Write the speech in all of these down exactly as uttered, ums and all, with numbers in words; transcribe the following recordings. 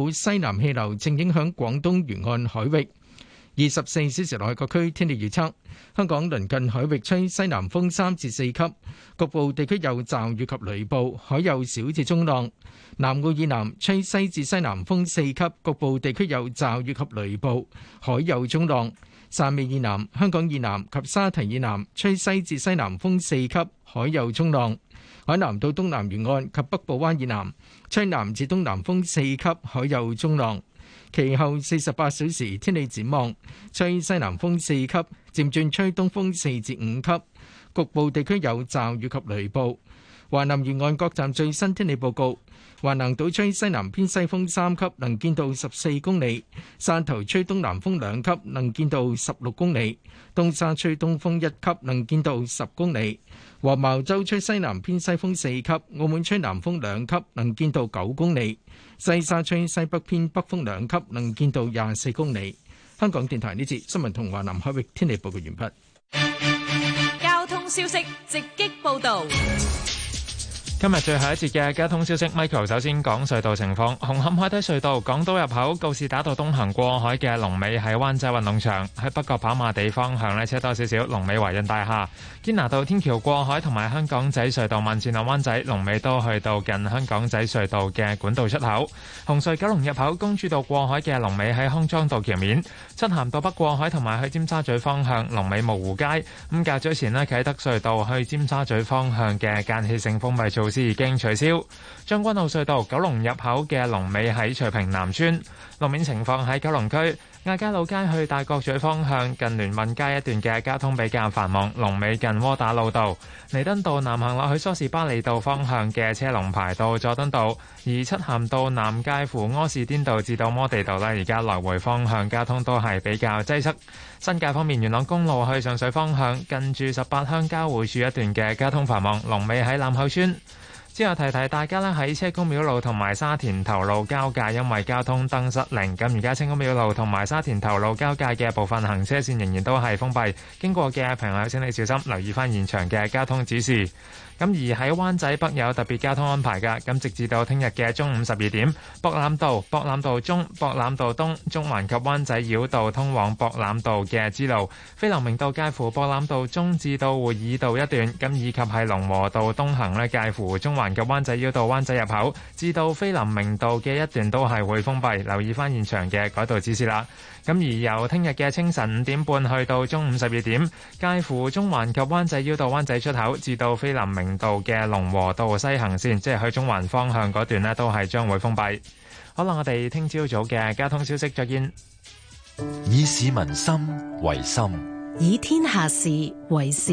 股西南氣流正影響廣東沿岸海域。二十四小時內各區天氣預測：香港鄰近海域吹西南風三至四級，局部地區有驟雨及雷暴，海有小至中浪。南澳以南吹西至西南風四級，局部地區有驟雨及雷暴，海有中浪。汕尾以南、香港以南及沙堤以南吹西至西南風四級，海有中浪。海南到東南沿岸及北部灣以南吹南至東南風四級，海有中浪。其後四十八小時天氣展望，吹西南風四級，漸轉吹東風四至五級，局部地區有驟雨及雷暴。華南沿岸各站最新天氣報告：華南島吹西南偏西風三級，能見度十四公里；汕頭吹東南風兩級，能見度十六公里；東沙吹東風一級，能見度十公里；黃茅洲吹西南偏西風四級，澳門吹南風兩級，能見度九公里；西沙吹西北偏北風兩級，能見度廿四公里。香港電台呢節新聞同華南海域天氣報告完畢。 交通消息直擊報導。 今日最後一節嘅交通消息 ，Michael 首先講隧道情況。紅磡海底隧道港島入口告士打道東行過海嘅龍尾喺灣仔運動場，喺北角跑馬地方向呢車多少少，龍尾華潤大廈。堅拿道天橋過海同埋香港仔隧道慢線落灣仔龍尾都去到近香港仔隧道嘅管道出口。紅隧九龍入口公主道過海嘅龍尾喺康莊道橋面。漆咸道北過海同埋去尖沙咀方向龍尾蕪湖街。咁較早前呢啟德隧道去尖沙咀方向嘅間歇性封閉措施已經取消。將軍澳隧道九龍入口嘅龍尾喺翠屏南村。路面情況喺九龍區亞皆老街去大角咀方向近聯運街一段嘅交通比較繁忙，龍尾近窩打老道。彌敦道南行落去梳士巴利道方向嘅車龍排到佐敦道，而漆咸道南介乎柯士甸道至到摩地道呢，而家來回方向交通都係比較擠塞。新界方面，元朗公路去上水方向近住十八鄉交匯處一段嘅交通繁忙，龍尾喺欖口村。之後提提大家咧，喺車公廟路同埋沙田頭路交界，因為交通燈失靈，咁而家車公廟路同埋沙田頭路交界嘅部分行車線仍然都係封閉，經過嘅朋友請你小心留意翻現場嘅交通指示。咁而喺灣仔北有特別交通安排㗎，咁直至到聽日嘅中午十二點，博覽道、博覽道中、博覽道東、中環及灣仔繞道通往博覽道嘅支路，菲林明道介乎博覽道中至到會議道一段，咁以及係龍和道東行呢介乎中環及灣仔繞道灣仔入口至到菲林明道嘅一段都係會封閉，留意翻現場嘅改道指示啦。咁而由聽日嘅清晨五點半去到中午十二點，介乎中環及灣仔繞道灣仔出口至到菲林明道嘅龍和道西行線，即係去中環方向嗰段呢，都係將會封閉。好啦，我哋聽朝早嘅交通消息再見。 以市民心為心， 以天下事為事。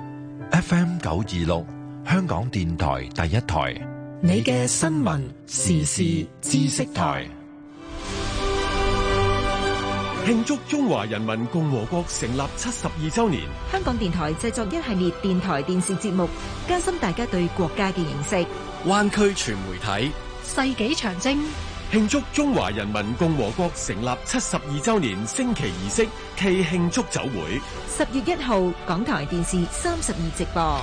F M 九二六，香港電台第一台， 你嘅新聞時事知識台。 慶祝中華人民共和國成立七十二週年， 香港電台製作一系列電台電視節目，加深大家對國家嘅認識。 灣區全媒體世紀長征， 慶祝中華人民共和國成立七十二週年升旗儀式暨慶祝酒會， 十月一號港台電視三十二直播。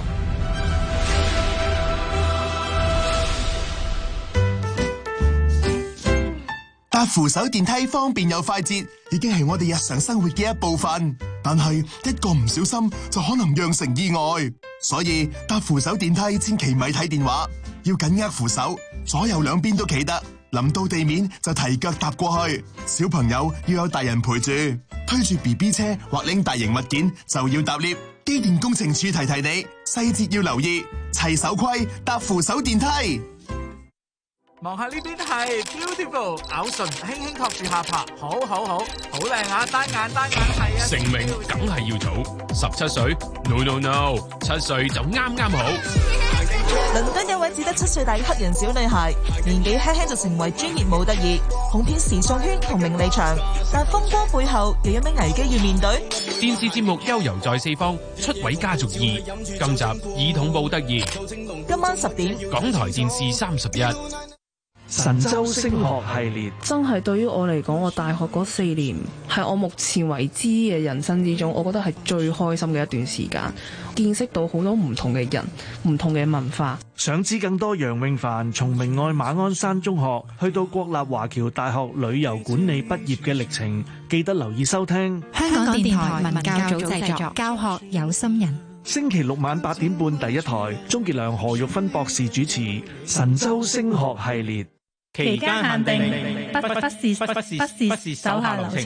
搭扶手電梯方便又快捷，已經係我哋日常生活嘅一部分。但係一個唔小心就可能釀成意外，所以搭扶手電梯千祈咪睇電話，要緊握扶手，左右兩邊都企得。臨到地面就提腳踏過去。小朋友要有大人陪住，推住 B B 車或拎大型物件就要搭 lift。機電工程處提提你，細節要留意，齊手規搭扶手電梯。 望下呢邊係 beautiful， 咬唇輕輕托住下巴，好好好，好靚啊！單眼單眼係啊！ 成名梗係要早，十七歲 no no no， 七歲就啱啱好。 倫敦有位只得七歲大嘅黑人小女孩，年紀輕輕就成為專業模特兒，紅遍時尚圈同名利場。但風波背後又有咩危機要面對？ 電視節目《悠遊在四方》出軌家族二，今集兒童模特兒。 今晚十點， 港台電視三十一。 神州升學系列。 真係對於我嚟講，我大學嗰四年係我目前為止嘅人生之中，我覺得係最開心嘅一段時間，見識到好多唔同嘅人、唔同嘅文化。 想知更多楊永凡從明愛馬鞍山中學去到國立華僑大學旅遊管理畢業嘅歷程，記得留意收聽香港電台文教組製作，教學有心人。 星期六晚八點半第一台，鍾傑良、何玉芬博士主持《神州升學系列》。 期間限定，不不不是不不是不是手下留情。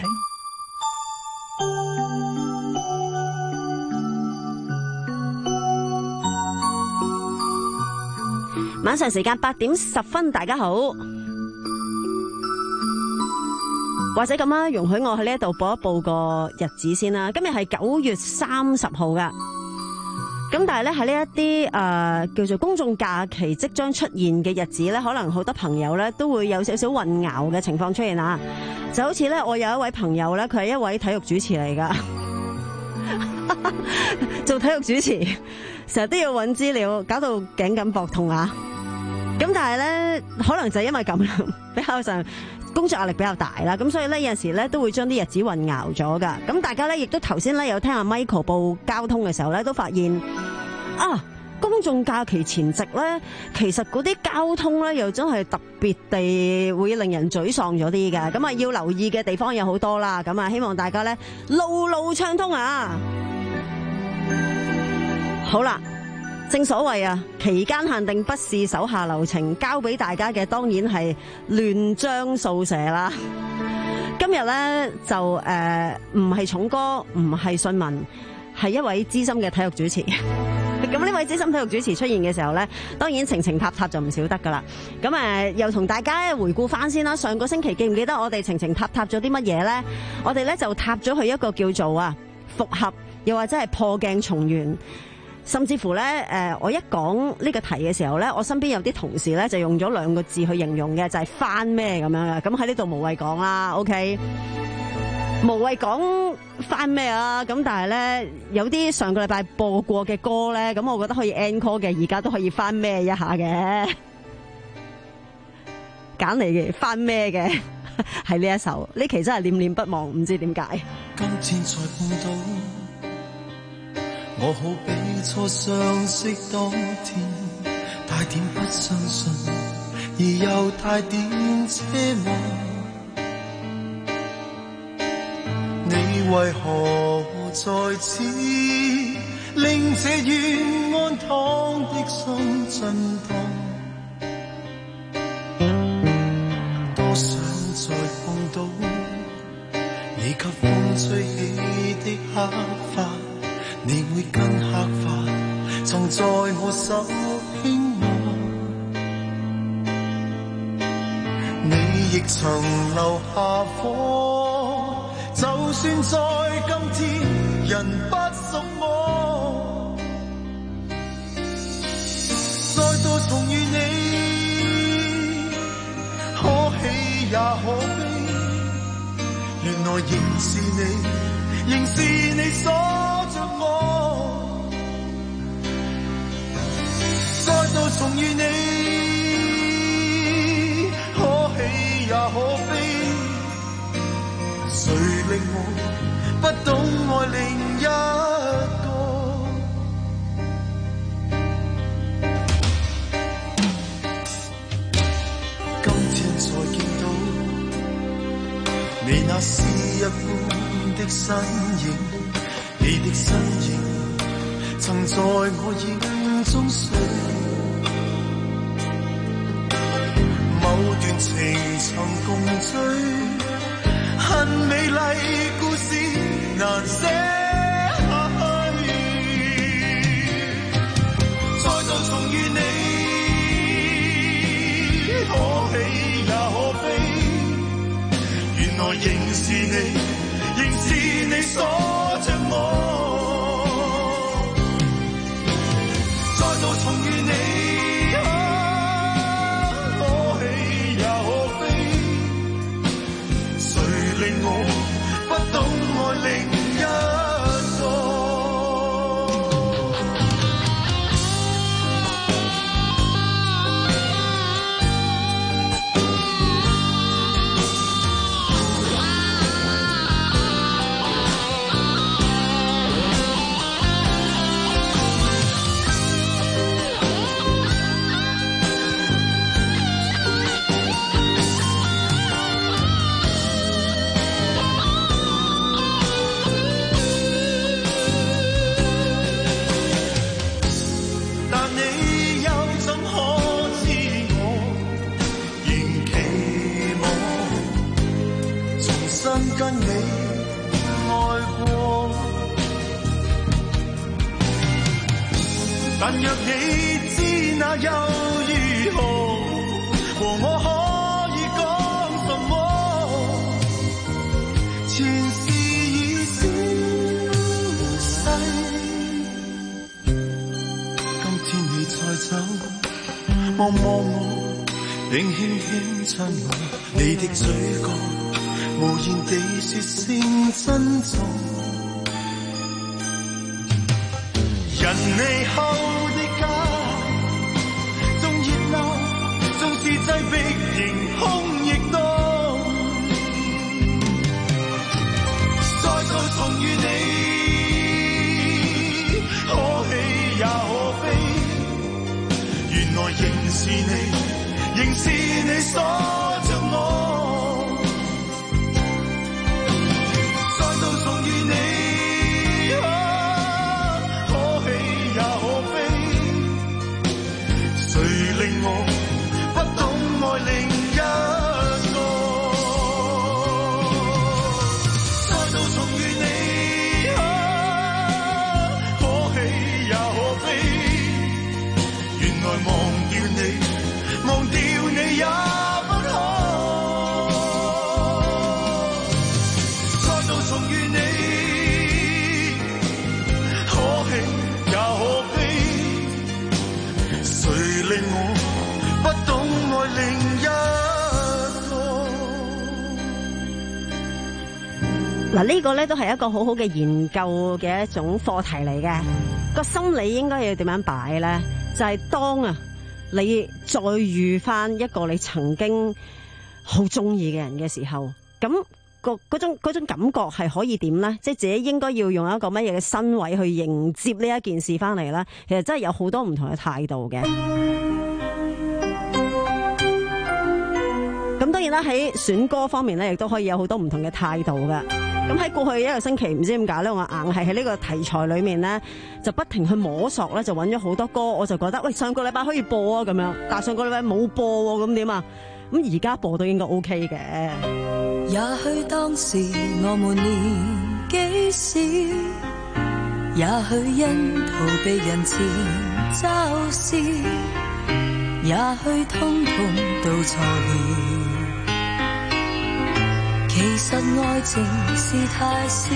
晚上時間八點十分，大家好。或者咁啦，容許我喺呢一度報一報個日子先啦。今日係九月三十號噶。咁但係咧喺呢一啲誒、呃、叫做公眾假期即將出現嘅日子咧，可能好多朋友咧都會有少少混淆嘅情況出現啊！就好似咧，我有一位朋友咧，佢係一位體育主持嚟噶，做體育主持成日都要揾資料，搞到頸緊膊痛啊！咁但係咧，可能就係因為咁啦，比較上工作壓力比較大啦，咁所以咧有陣時咧都會將啲日子混淆咗噶。咁大家咧亦都頭先咧有聽阿 Michael 報交通嘅時候咧，都發現啊，公眾假期前夕咧，其實嗰啲交通咧又真係特別地會令人沮喪咗啲嘅。咁啊要留意嘅地方有好多啦。咁啊希望大家咧路路暢通啊！好啦。正所謂啊，期間限定不是手下留情，交俾大家嘅當然係亂章掃寫啦。今日咧就誒唔係重哥，唔係信文，係一位資深嘅體育主持。咁呢位資深體育主持出現嘅時候咧，當然情情塔塔就唔少得噶啦。咁誒又同大家回顧翻先啦。上個星期記唔記得我哋情情塔塔咗啲乜嘢咧？我哋咧就塔咗去一個叫做啊復合，又或者係破鏡重圓。甚至乎咧，誒，我一講呢個題嘅時候咧，我身邊有啲同事咧就用咗兩個字去形容嘅，就係翻咩咁樣嘅。咁喺呢度無謂講啦 ，OK， 無謂講翻咩啊。咁但係咧，有啲上個禮拜播過嘅歌咧，咁我覺得可以 encore 嘅，而家都可以翻咩一下嘅。揀嚟嘅翻咩嘅係呢一首，呢期真係念念不忘，唔知點解。 今天才碰到。我好比初相識當天，帶點不相信，而又帶點奢望。你為何在此，令這願安躺的心震盪？多想再碰到你，給風吹起的黑髮。你會跟黑髮曾在我手輕握，你亦曾留下火，就算在今天人不屬我，再度重遇你，可喜也可悲，原來仍是你，仍是你所再度重遇你，可喜也可悲，誰令我不懂愛另一個？今天才見到你那詩一般的身影，你的身影曾在我影中睡，某段情曾共追，很美麗故事難寫下去，再度重遇你，可喜也可悲，原來仍是你，仍是你鎖着我。再重遇你，可喜也可悲，誰令我不懂愛另一個？ 真跟你愛過，但若你知那又如何，和我可以講什麼？前事已消逝，今天你再走，望望我，並輕輕親我，你的嘴角無言地說聲珍重。人離後的家，縱熱鬧，縱是擠迫，仍空亦凍。再度重遇你，可喜也可悲，原來仍是你，仍是你鎖着我。我不懂愛另一個，再度重遇你，啊，可喜也可悲，原來忘掉你，忘掉你也不可，再度重遇你，可喜也可悲，誰令我不懂愛另一個。 嗱，呢個咧都係一個好好嘅研究嘅一種課題嚟嘅。個心理應該要點樣擺咧？就係當啊，你再遇翻一個你曾經好中意嘅人嘅時候，咁個嗰種嗰種感覺係可以點咧？即係自己應該要用一個乜嘢嘅身位去迎接呢一件事翻嚟咧？其實真係有好多唔同嘅態度嘅。咁當然啦，喺選歌方面咧，亦都可以有好多唔同嘅態度㗎。咁喺過去一個星期，唔知點解咧，我硬係喺呢個題材裏面咧，就不停去摸索咧，就揾咗好多歌，我就覺得喂，上個禮拜可以播啊咁樣，但係上個禮拜冇播喎，咁點啊？咁而家播都應該 OK 嘅。 也許當時我們年紀小，也許因逃避人前嘲笑，也許通通都錯了。其實愛情是太少，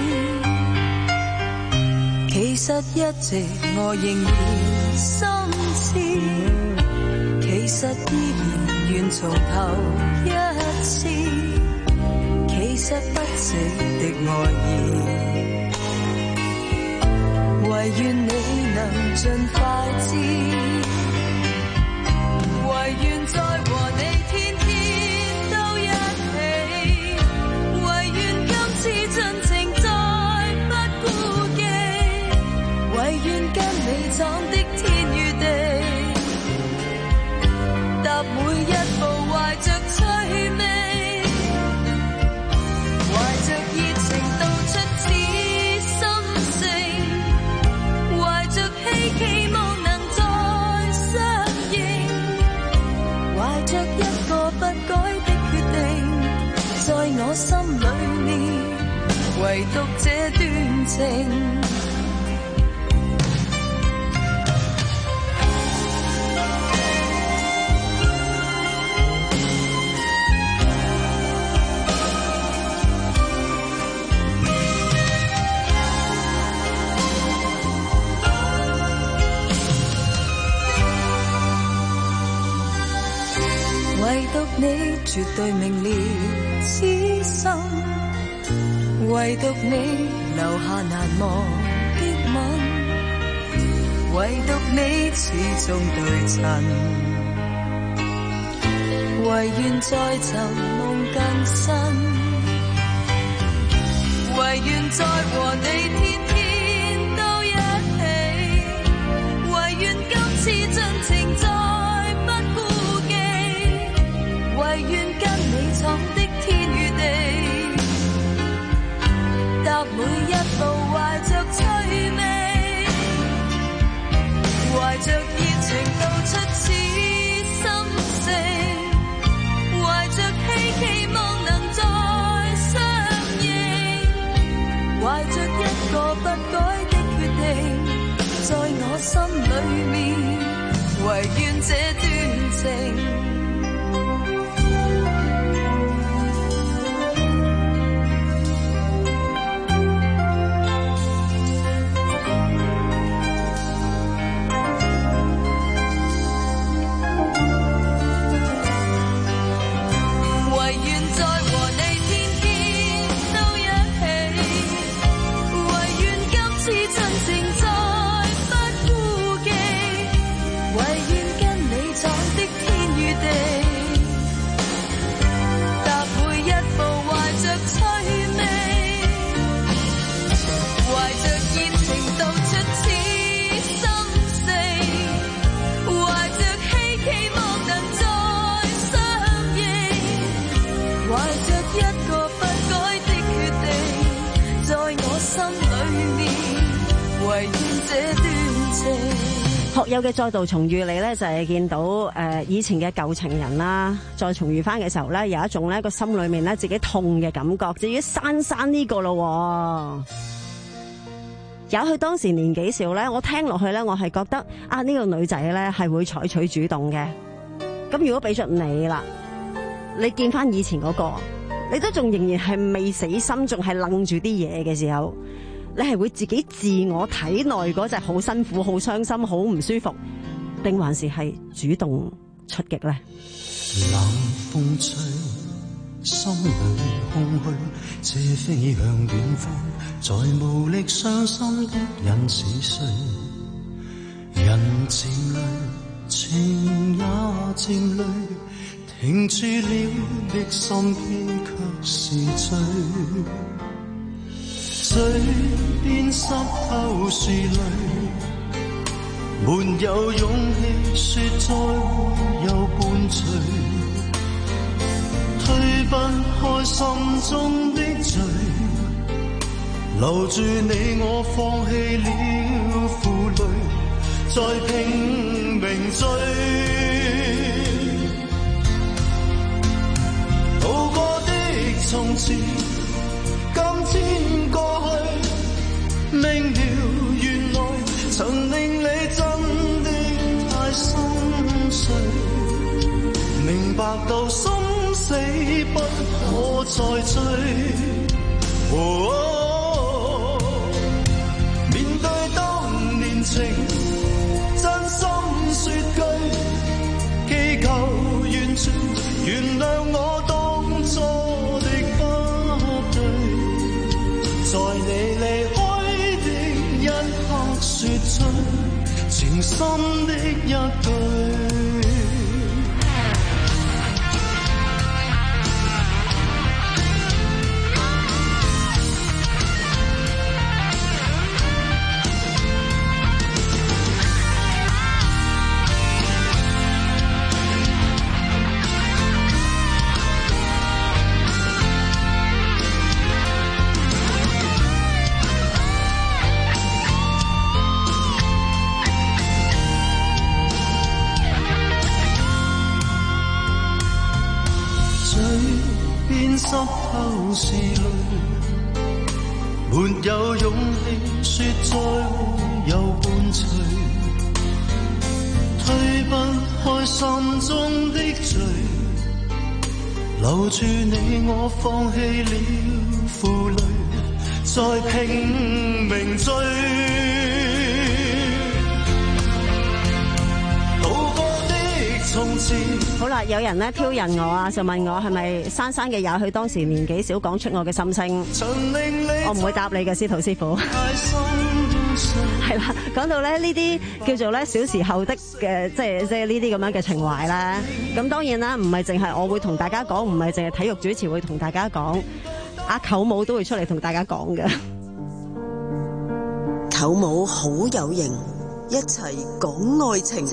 其實一直我仍然心照，其實依然願從頭一次，其實不值的愛意，唯願你能盡快知，唯願再和你天天都一起，唯願今次盡情再不顧忌，唯願跟你闖的天與地，踏每一步懷着趣味，懷着熱情道出此心聲，懷着希冀望能再相認，懷着一個不改的決定，在我心裏面唯獨這段情。唯獨你絕對明了此心，唯獨你留下難忘的吻，唯獨你始終對襯，唯願再尋夢更新，唯願再和你天天都一起，唯願今次盡情再不顧忌，唯願跟你闖的天與地，踏每一步懷着趣味，懷着熱情道出此心聲，懷着希冀望能再相裏面，唯願這段情。 學友嘅再度重遇你咧，就係見到誒以前嘅舊情人啦，再重遇翻嘅時候咧，有一種咧個心裏面咧自己痛嘅感覺，至於珊珊呢個咯，有佢當時年紀少咧，我聽落去咧，我係覺得啊呢個女仔咧係會採取主動嘅。咁如果俾咗你啦，你見翻以前嗰個，你都仲仍然係未死心，仲係愣住啲嘢嘅時候，你係會自己自我體內嗰隻好辛苦、好傷心、好唔舒服，定還是係主動出擊呢？ 冷風吹，心裏空虛，這飛向遠方，在無力傷心的人是誰？人漸累，情也漸累，停住了的心偏卻是醉。嘴邊濕透是淚，沒有勇氣說再會有伴隨，推不開心中的罪，留住你我放棄了負累，再拼命追，渡過的從前，今天過去，明了原來曾令你真的太心碎，明白到生死不可再追。哦哦、面對當年情，真心說句，祈求完全原諒我當初的不對。在你離開的一刻說出情深的一句。濕透是淚，沒有勇氣說再會有伴隨，推不開心中的罪，留住你我放棄了負累，再拼命追。 好啦，有人咧挑釁我啊，就問我係咪珊珊嘅也許當時年紀小，講出我嘅心聲，我唔會答你嘅，司徒師傅。係啦，講到咧呢啲叫做咧小時候的嘅，即係即係呢啲咁樣嘅情懷啦。咁當然啦，唔係淨係我會同大家講，唔係淨係體育主持會同大家講，阿舅母都會出嚟同大家講嘅。 舅母好有型，一齊講愛情。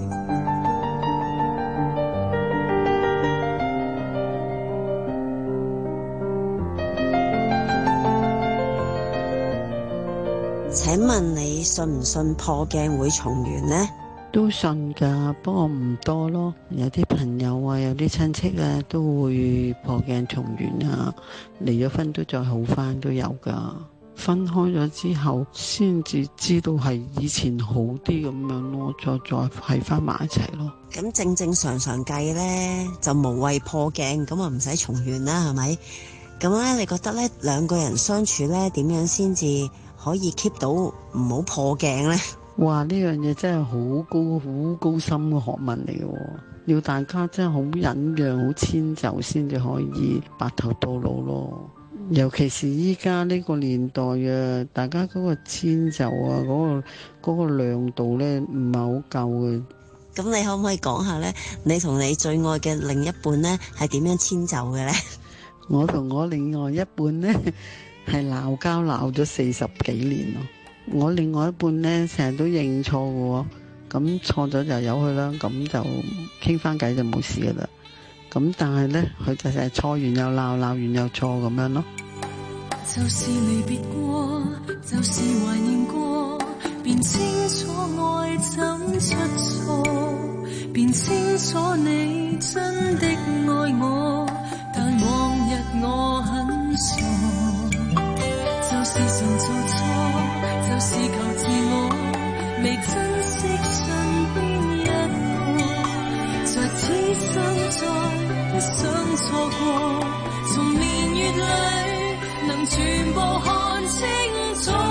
請問你信唔信破鏡會重圓呢？ 都信㗎，不過唔多咯。有啲朋友啊，有啲親戚啊，都會破鏡重圓啊，離咗婚都再好返都有㗎。 分開咗之後，先至知道係以前好啲咁樣咯，再再喺翻埋一齊咯。 咁正正常常計呢，就無謂破鏡，咁啊唔使重圓啦，係咪？咁咧，你覺得咧兩個人相處咧點樣先至可以 keep 到唔好破鏡呢？ 哇！呢樣嘢真係好高好高深嘅學問嚟嘅，要大家真係好忍讓、好遷就先至可以白頭到老咯。尤其是依家呢個年代啊，大家嗰個遷就啊，嗰個嗰個亮度咧唔係好夠嘅。 咁你可唔可以講下咧？你同你最愛嘅另一半咧係點樣遷就嘅咧？ 我同我另外一半咧係鬧交鬧咗四十幾年咯。我另外一半咧成日都認錯嘅喎，咁錯咗就由佢啦，咁就傾翻偈就冇事噶啦。咁但係咧，佢就成日錯完又鬧，鬧完又錯咁樣咯。 就是離別過，就是懷念過，便清楚愛怎出錯，便清楚你真的愛我，但往日我很傻，就是常做錯，就是求自我，未珍惜身邊一個，在此生再不想錯過，從年月裏能全部看清楚，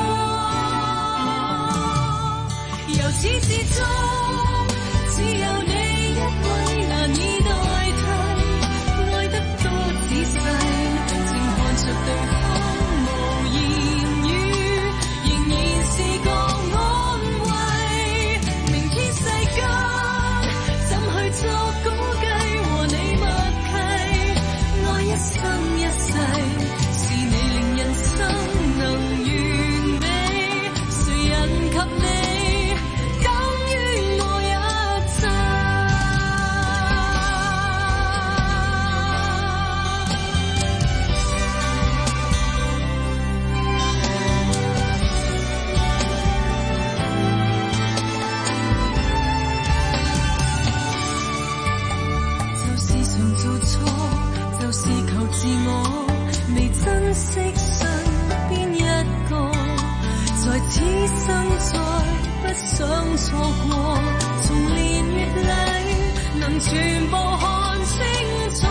由始至終只有你一位難以代替，愛得多仔細，靜看着對方無言語，仍然是個安慰。明天世間怎去作估計，和你默契，愛一生一世，是你令人生能完美，誰人及你等於我一切。就是常做錯，就是求自我，未珍惜身邊一個，在此生再不想錯過，從年月裏能全部看清楚，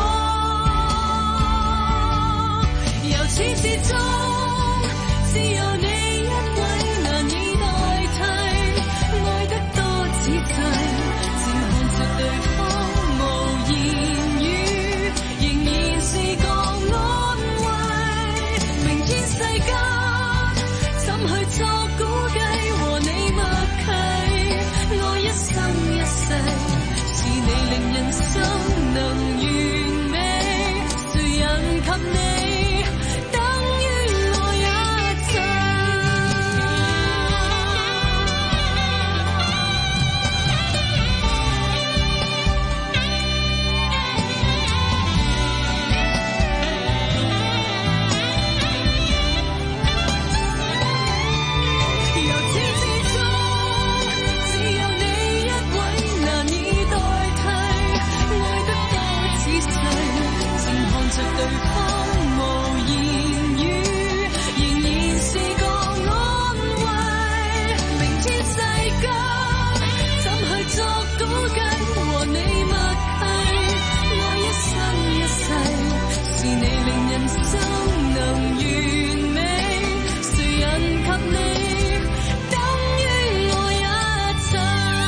由始至終只有你一位難以代替，愛得多仔細，靜看着對方無言語，仍然是個安慰。明天世間怎去作估計，和你默契，愛一生一世，是你令人生能完美，誰人及你等於我一切。由始至終只有你一位難以代替，愛得多仔細，靜看着對方無言語，仍然是個安慰。明天世間怎去作估計，和你默契，愛一生一世，是你令人生能完美，誰人及你等於我一切。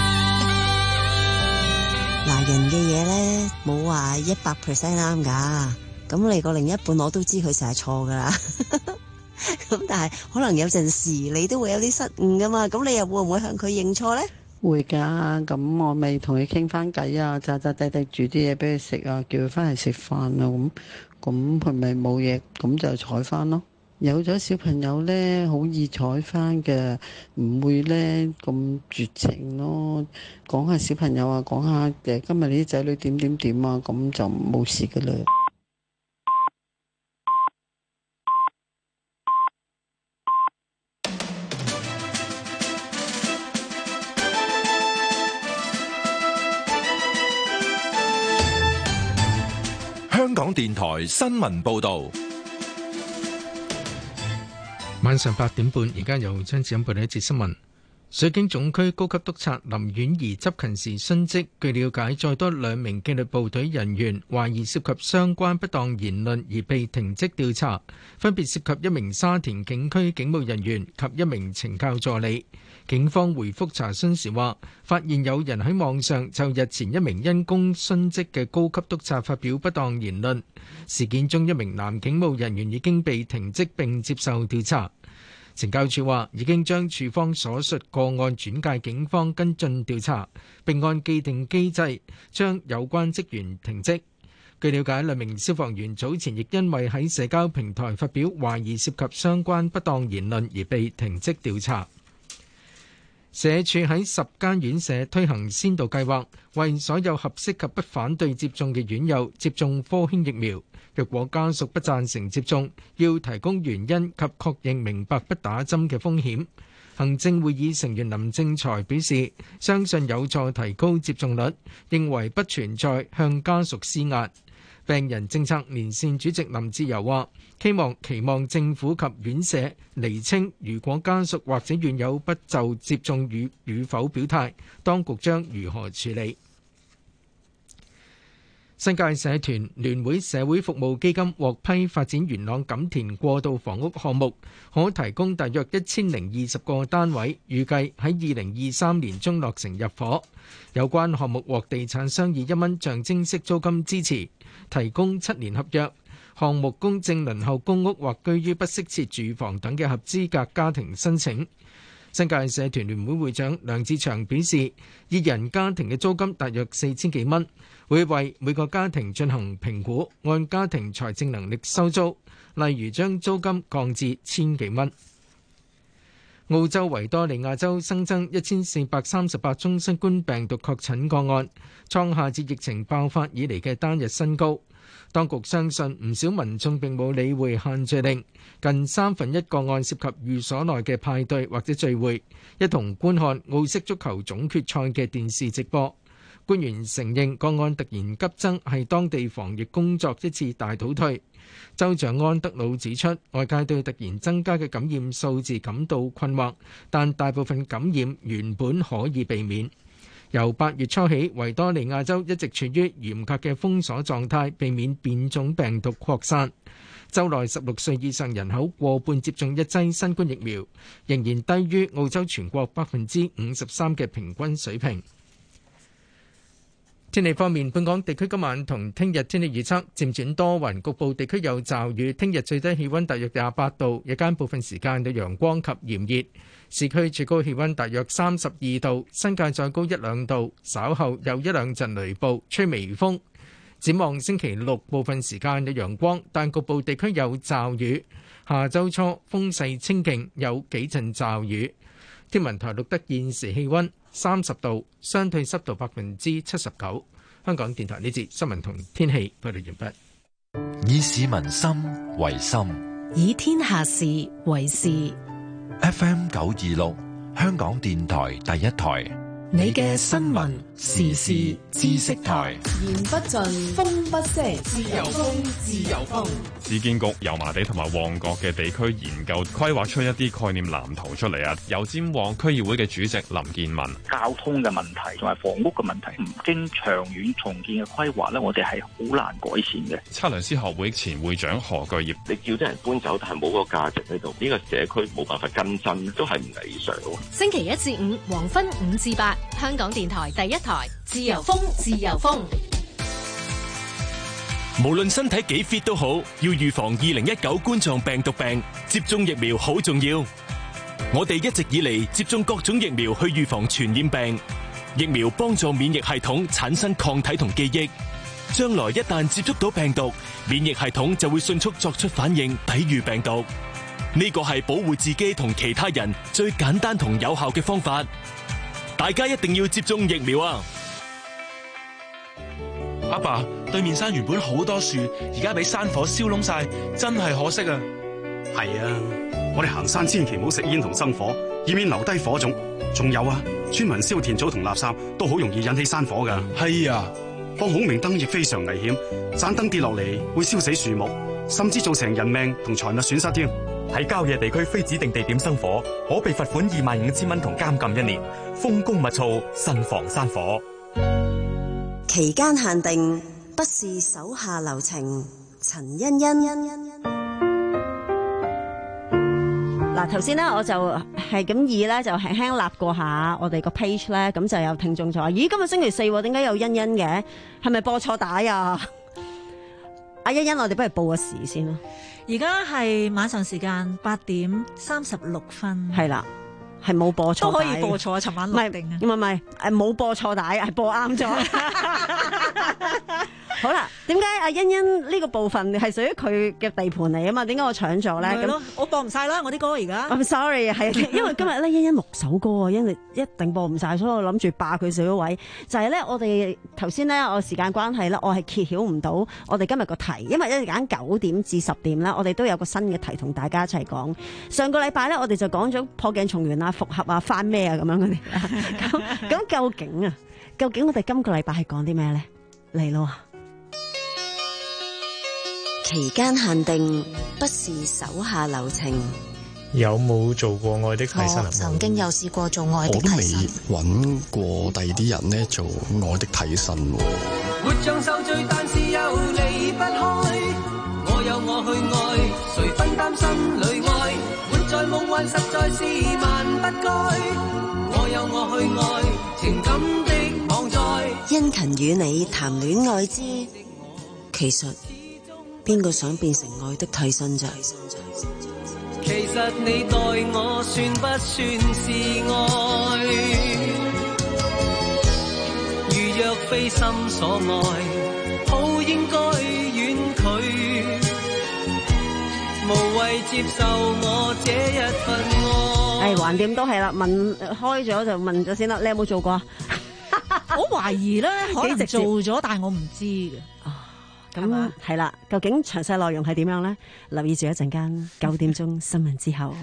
嗱，人嘅嘢咧冇話一百 percent 啱㗎，咁你個另一半我都知佢成日錯㗎啦。咁但係可能有陣時你都會有啲失誤㗎嘛，咁你又會唔會向佢認錯咧？ 會㗎，咁我咪同佢傾翻偈啊，扎扎地地煮啲嘢俾佢食啊，叫佢翻嚟食飯啊，咁咁佢咪冇嘢，咁就睬翻咯。有咗小朋友咧，好易睬翻嘅，唔會咧咁絕情咯。講下小朋友啊，講下誒今日你啲仔女點點點啊，咁就冇事㗎啦。 香港電台新聞報道。 晚上八點半，而家由張子欣報道一節新聞。水警總區高級督察林婉儀執勤時殉職。據了解，再多兩名紀律部隊人員懷疑涉及相關不當言論而被停職調查，分別涉及一名沙田警區警務人員及一名懲教助理。警方回覆查詢時話，發現有人喺網上就日前一名因公殉職嘅高級督察發表不當言論。事件中一名男警務人員已經被停職並接受調查。懲教署話已經將處方所述個案轉介警方跟進調查，並按既定機制將有關職員停職。據了解，兩名消防員早前亦因為喺社交平台發表懷疑涉及相關不當言論而被停職調查。社署喺十間院舍推行先導計劃，為所有合適及不反對接種嘅院友接種科興疫苗。若果家屬不贊成接種，要提供原因及確認明白不打針嘅風險。行政會議成員林正財表示，相信有助提高接種率，認為不存在向家屬施壓。病人政策連線主席林志釉話，希望期望政府及院舍釐清，如果家屬或者院友不就接種與與否表態，當局將如何處理。新界社團聯會社會服務基金獲批發展元朗錦田過渡房屋項目，可提供大約一千零二十個單位，預計喺二零二三年中落成入伙。有關項目獲地產商以一蚊象徵式租金支持，提供七年合約。項目供正輪候公屋或居於不適切住房等嘅合資格家庭申請。新界社團聯會會長梁志祥表示，二人家庭嘅租金大約四千幾蚊，會為每個家庭進行評估，按家庭財政能力收租，例如將租金降至千幾蚊。澳洲維多利亞州新增一千四百三十八宗新冠病毒確診個案，創下自疫情爆發以嚟嘅單日新高。當局相信唔少民眾並冇理會限聚令，近三分一個案涉及寓所內嘅派對或者聚會，一同觀看澳式足球總決賽嘅電視直播。官員承認個案突然急增係當地防疫工作一次大倒退。州長安德魯指出，外界對突然增加嘅感染數字感到困惑，但大部分感染原本可以避免。由八月初起，維多利亞州一直處於嚴格嘅封鎖狀態，避免變種病毒擴散。州內十六歲以上人口過半接種一劑新冠疫苗，仍然低於澳洲全國百分之五十三嘅平均水平。天氣方面，本港地區今晚同聽日天氣預測漸轉多雲，局部地區有驟雨。聽日最低氣溫大約廿八度，日間部分時間有陽光及炎熱。市區最高氣溫大約三十二度，新界再高一兩度。稍後有一兩陣雷暴，吹微風。展望星期六部分時間有陽光，但局部地區有驟雨。下週初風勢清勁，有幾陣驟雨。天文台錄得現時氣溫三十度，相對濕度百分之七十九。香港電台呢節新聞同天氣報道完畢。 以市民心為心， 以天下事為事。 F M 九二六，香港電台第一台。 你嘅新聞時事知識台， 言不盡，風不息，自由風，自由風。 市建局油麻地同埋旺角嘅地區研究規劃出一啲概念藍圖出嚟啊！油尖旺區議會嘅主席林建文， 交通嘅問題同埋房屋嘅問題，唔經長遠重建嘅規劃咧，我哋係好難改善嘅。 測量師學會前會長何巨業， 你叫啲人搬走，但係冇個價值喺度，呢個社區冇辦法更新，都係唔理想。 星期一至五黃昏五至八。香港電台第一台，自由風，自由風。 無論身體幾 fit 都好，要預防二零一九冠狀病毒病，接種疫苗好重要。我哋一直以嚟接種各種疫苗去預防傳染病，疫苗幫助免疫系統產生抗體同記憶，將來一旦接觸到病毒，免疫系統就會迅速作出反應，抵禦病毒。呢個係保護自己同其他人最簡單同有效嘅方法。大家一定要接種疫苗啊！ 阿爸，對面山原本好多樹，而家俾山火燒燶晒，真係可惜啊！ 係啊，我哋行山千祈唔好食煙同生火，以免留低火種。仲有啊，村民燒田草同垃圾都好容易引起山火噶。 係啊， 放孔明燈亦非常危險，盞燈跌落嚟會燒死樹木， 甚至造成人命同財物損失添。 喺郊野地區非指定地點生火，可被罰款二萬五千蚊同監禁一年。風高物燥，慎防山火。 期間限定，不是手下留情。陳欣欣。 嗱，頭先咧我就係咁意咧，就輕輕立過下我哋個 page 咧，咁就有聽眾就話：咦，今日星期四點解有欣欣嘅？係咪播錯帶啊？阿欣欣，我哋不如報個時先啦。 而家係晚上時間八點三十六分。 係啦，係冇播錯帶。 都可以播錯啊！尋晚錄定啊。 唔係唔係，誒冇播錯帶，係播啱咗。好啦，點解阿欣欣呢個部分係屬於佢嘅地盤嚟啊嘛？點解我搶咗咧？咁我播唔晒啦，我啲歌而家。 I'm sorry， 係因為今日咧欣欣六首歌啊，因為一定播唔晒，所以我諗住霸佢少一位。就係、是、咧，我哋頭先咧，我時間關係咧，我係揭曉唔到我哋今日個題，因為一陣間九點至十點咧，我哋都有個新嘅題同大家一齊講。上個禮拜咧，我哋就講咗破鏡重圓啊、復合啊、翻咩啊咁樣嗰啲。咁咁究竟啊，究竟我哋今個禮拜係講啲咩咧？嚟咯！ 期間限定，不是手下留情。 有冇做過愛的替身啊？ 曾經有試過做愛的替身。 我都未揾過第二啲人呢做愛的替身。 活像受罪，但是又離不開。我有我去愛，誰分擔心裏愛？活在夢幻，實在是萬不該。我有我去愛，情感的網載。 殷勤與你談戀愛之，其實邊個想變成愛的替身咋？ 其實你待我算不算是愛？如若非心所愛，好應該婉拒，無謂接受我這一份愛。 誒，橫掂都係啦，問開咗就問咗先啦。你有冇做過？ 我懷疑咧，可能做咗，但係我唔知嘅。 咁係啦，究竟詳細內容係點樣咧？留意住一陣間九點鐘新聞之後。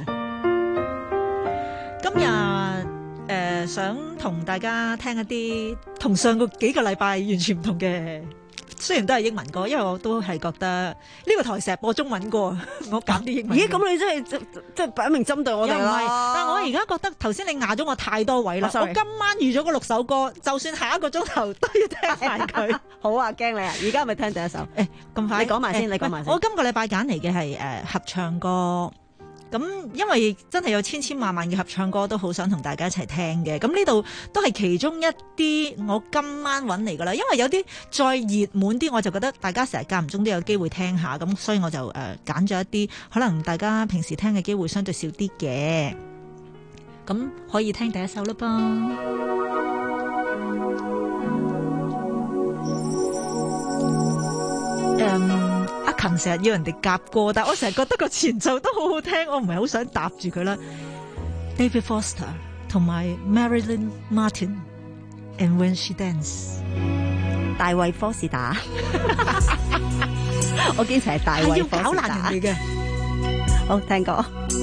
今日誒、呃、想同大家聽一啲同上個幾個禮拜完全唔同嘅，雖然都係英文歌，因為我都係覺得呢個台成日播中文歌，我揀啲英文歌。咦？咁你真係即係擺明針對我哋啦。又唔係，但係我而家覺得頭先你壓咗我太多位啦。Oh, 我今晚預咗嗰六首歌，就算下一個鐘頭都要聽埋佢。 好啊，驚你啊！而家係咪聽第一首？誒，咁快？你講埋先，你講埋先。 我今個禮拜揀嚟嘅係誒合唱歌。咁因為真係有千千萬萬嘅合唱歌，都好想同大家一齊聽嘅。咁呢度都係其中一啲我今晚揾嚟噶啦。因為有啲再熱門啲，我就覺得大家成日間唔中都有機會聽下。咁所以我就誒揀咗一啲可能大家平時聽嘅機會相對少啲嘅。咁可以聽第一首啦噃。Um, 阿勤成日要人哋夾歌，但我成日覺得個前奏都好好聽，我唔係好想搭住佢啦。David Foster 同埋 Marilyn Martin and When She Dance， 大衛科士打，我經常係大衛科士打，係要搞爛人哋嘅。好，聽歌。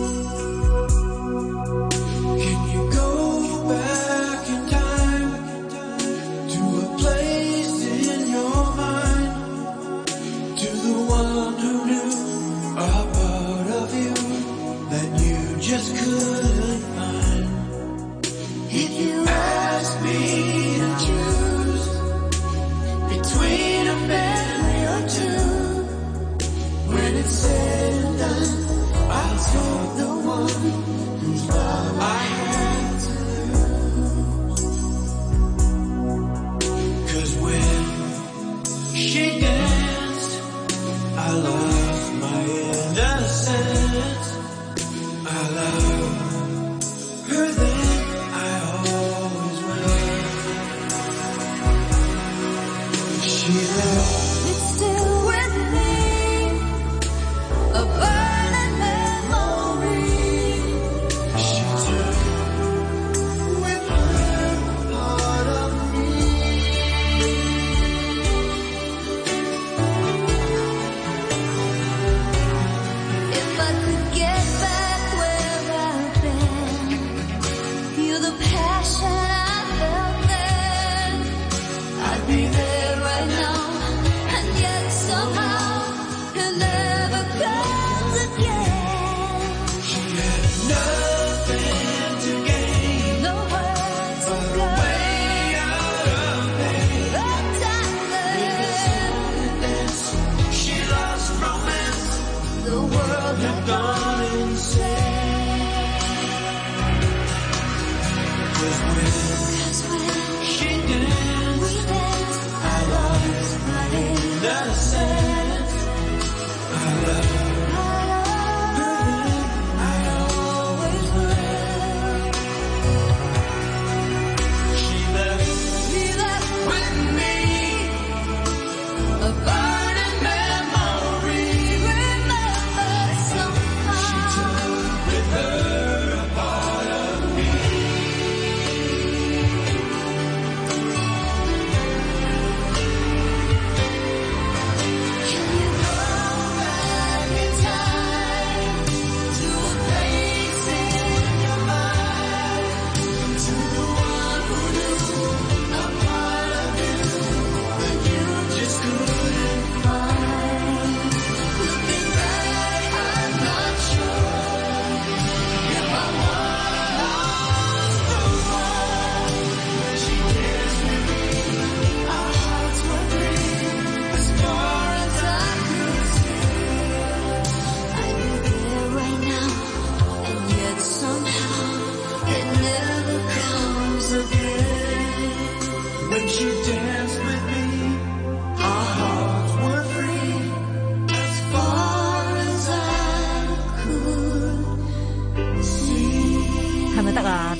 Just couldn't find. If you ask me to choose between a memory or two, when it's said and done, I'll take the one whose love I had to lose. 'Cause when she danced, I lost my innocence. I love her then, I always will. She left it still with me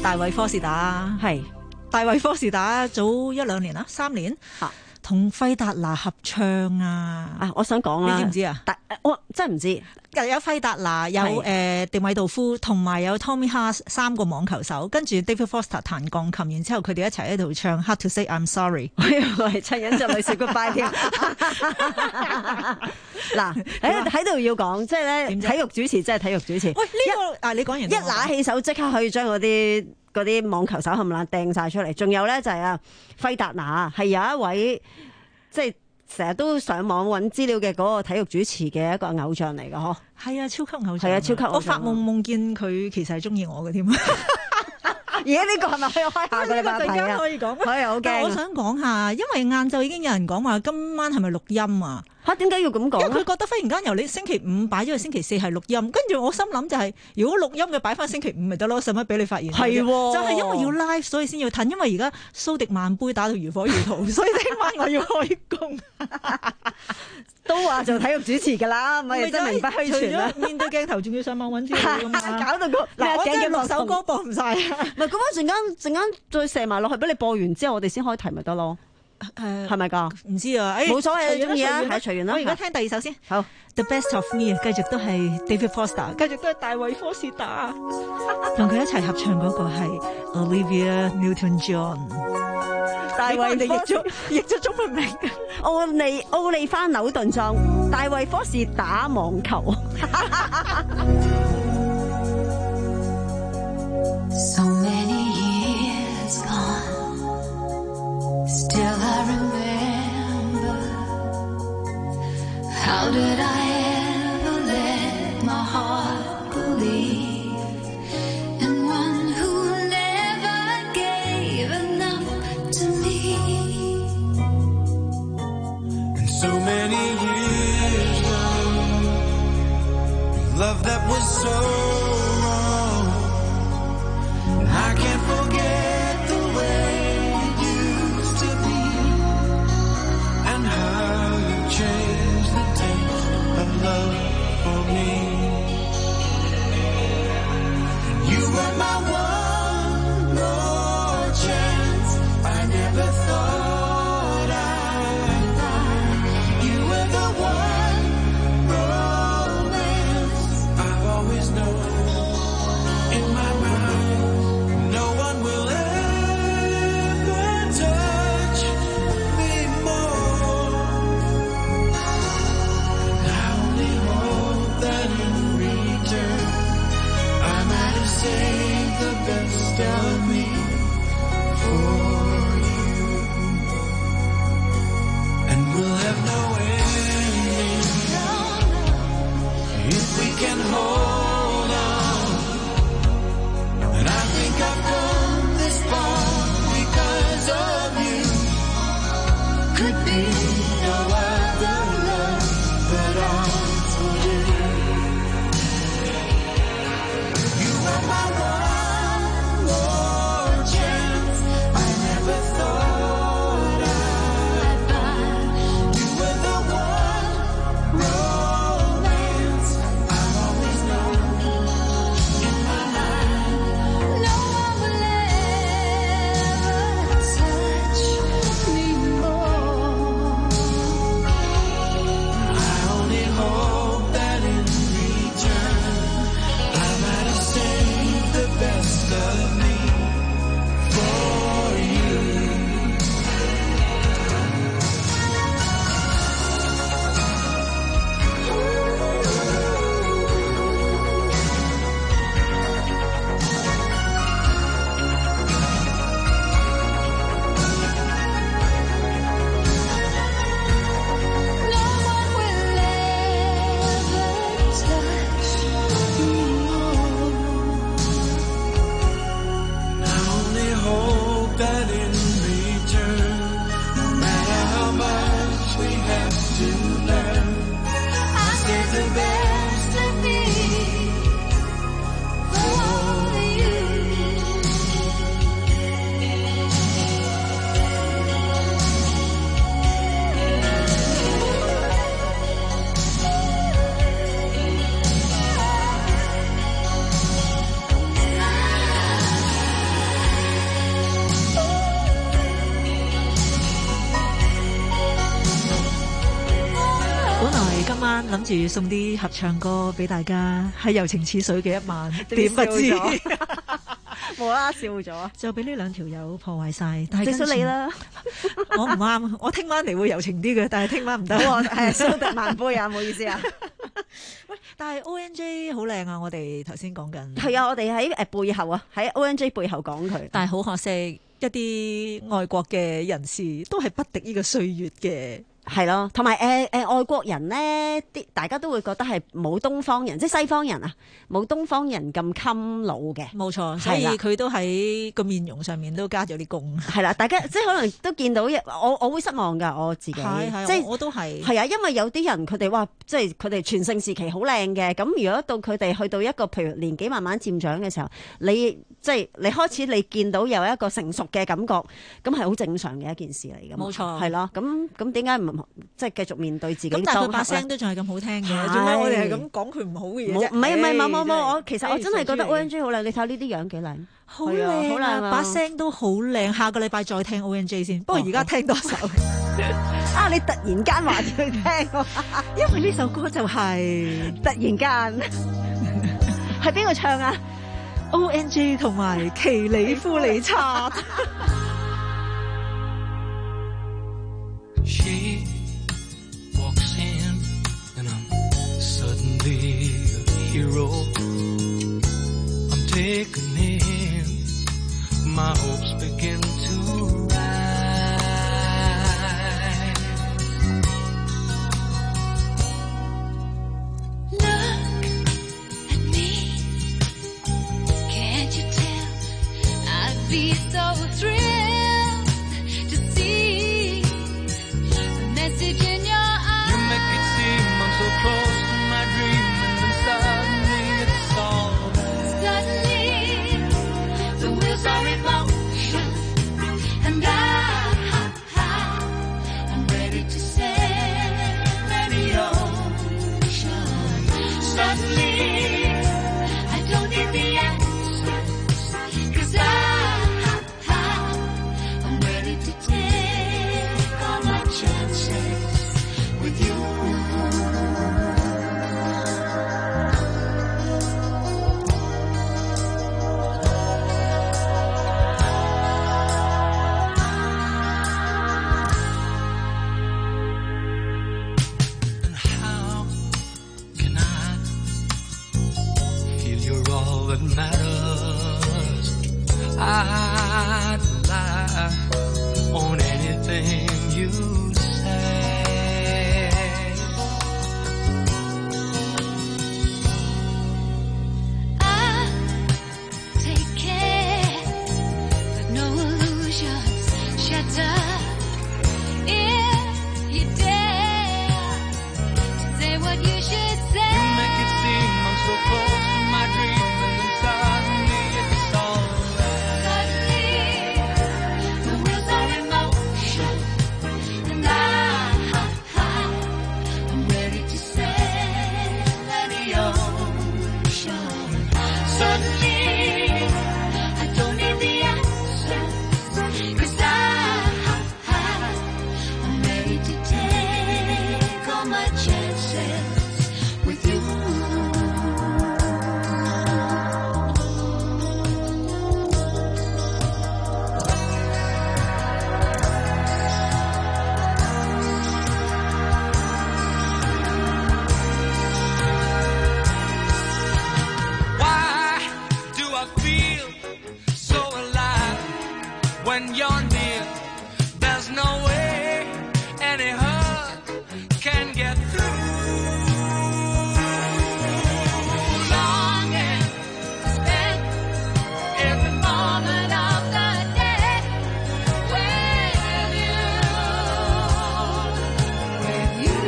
大衛科士打係大衛科士打早一兩年啦，三年同費達拿合唱啊！ 啊，我想講啦， 你知唔知啊？ 我真係唔知。 有費達拿，有誒迪米道夫，同埋有 Tommy Haas 三個網球手，跟住 David Foster 彈鋼琴，然之後佢哋一齊喺度唱 Hard to Say I'm Sorry。 我以為親人就嚟說 goodbye 添。嗱喺喺度要講，即係咧體育主持，即係體育主持。 喂，呢、這個啊，你講完一拿起手即刻可以將嗰啲嗰啲網球手冚唪唥掟晒出嚟。仲有咧就係啊費達拿係有一位即係。成日都上網揾資料嘅嗰個體育主持嘅一個偶像嚟嘅嗬， 係啊，超級偶像， 係啊，超級偶像。 我發夢夢見佢其實係中意我嘅添。 而家呢個係咪可以開下嘅？ 呢個陣間可以講。 可以，好驚。 我想講下，因為晏晝已經有人講話今晚係咪錄音啊？ 嚇，點解要咁講？ 因為佢覺得忽然間由你星期五擺咗去星期四係錄音，跟住我心諗就係、是，如果錄音嘅擺翻星期五咪得咯，使乜俾你發現？ 係喎， 就係因為要 live 所以先要褪，因為而家蘇迪曼杯打到如火如荼，所以聽晚我要開工。 都話做體育主持㗎啦，咪真名不虛傳啦。 面對鏡頭仲要上網揾資料㗎嘛， 搞到個嗱我真係六首歌播唔晒。 唔係咁啊，陣間陣間再射埋落去俾你播完之後，我哋先開題咪得咯。誒係咪㗎？唔知啊， 冇所謂，你中意啊，係隨緣啦。 我而家聽第二首先。 好 ，The Best of Me 繼續都係 David Foster， 繼續都係大衛科士打，同佢一齊合唱嗰個係 Olivia Newton-John。大衛你譯咗譯咗中文名， 奧利奧利翻紐頓莊，大衛科士打網球。 So many years gone, still I remember. How did I ever let my heart believe in one who never gave enough to me? And so many years gone, love that was so I can't forget the way it used to be, and how you changed the taste of love for me. You were my one more chance. I never thought I'd die. You were the one romance I've always known in my mind.No one will ever touch me more. And I only hope that in return I might have saved the best of me for you. And we'll have no ending if we can hold on.And I think I've come this far because of you. Could be no other love but ours for you. You were my one more chance. I never thought I'd find. You were the one romance I've always known. 諗住送啲合唱歌俾大家，喺柔情似水嘅一晚，點不知冇啦笑咗， 就俾呢兩條友破壞晒。但係最衰你啦， 我唔啱，我聽晚嚟會柔情啲嘅，但係聽晚唔得。 係蘇迪萬杯啊，唔好意思啊。 喂，但係 O N J 好靚啊！我哋頭先講緊係啊，我哋喺誒背後啊，喺 O N J 背後講佢， 但係好可惜，一啲外國嘅人士都係不敵呢個歲月嘅。 係咯，同埋誒誒外國人咧，啲大家都會覺得係冇東方人，即係西方人啊，冇東方人咁襟老嘅。 冇錯，所以佢都喺個面容上面都加咗啲工。 係啦，大家即係可能都見到，我我會失望㗎，我自己。 係係， 即係我，我都係。 係啊，因為有啲人佢哋話，即係佢哋全盛時期好靚嘅，咁如果到佢哋去到一個譬如年紀慢慢漸長嘅時候，你即係你開始你見到有一個成熟嘅感覺，咁係好正常嘅一件事嚟㗎。 冇錯， 係咯，咁咁點解唔即係繼續面對自己？ 咁但係佢把聲都仲係咁好聽嘅，做咩我哋係咁講佢唔好嘅嘢啫？ 唔係唔係冇冇冇，我其實我真係覺得 O N J 好靚，你睇下呢啲樣幾靚， 好靚好靚，把聲都好靚。下個禮拜再聽 O N J 先，不過而家聽多首。 啊！你突然間話佢聽， 因為呢首歌就係突然間，係邊個唱啊 ？O N J 同埋奇里夫里查。 She walks in and I'm suddenly a hero. I'm taken in, my hopes begin to rise. Look at me, can't you tell? I'd be so thrilled to see the message in your eyes. You make it seem I'm so close to my dream, and then suddenly it's all there. Suddenly the wheels are in motion, and I, I'm ready to sail any ocean. Suddenly I don't need the answers, 'cause I, I'm ready to take all my chances with you. And how can I feel you're all that matters? I'd rely on anything you say. I take care that no illusions shatter. If you dare to say what you should say, You make it seem I'm so close to my dream, and then suddenly it's all there. suddenly the wheels are in motion, and I, I'm ready to sail any ocean. Suddenly I don't need the answers, 'cause I, I'm ready to take all my chances with you. Why do I feel so alive when you're near? There's no way any hurt can get through. Longing to spend every moment of the day with you, with you.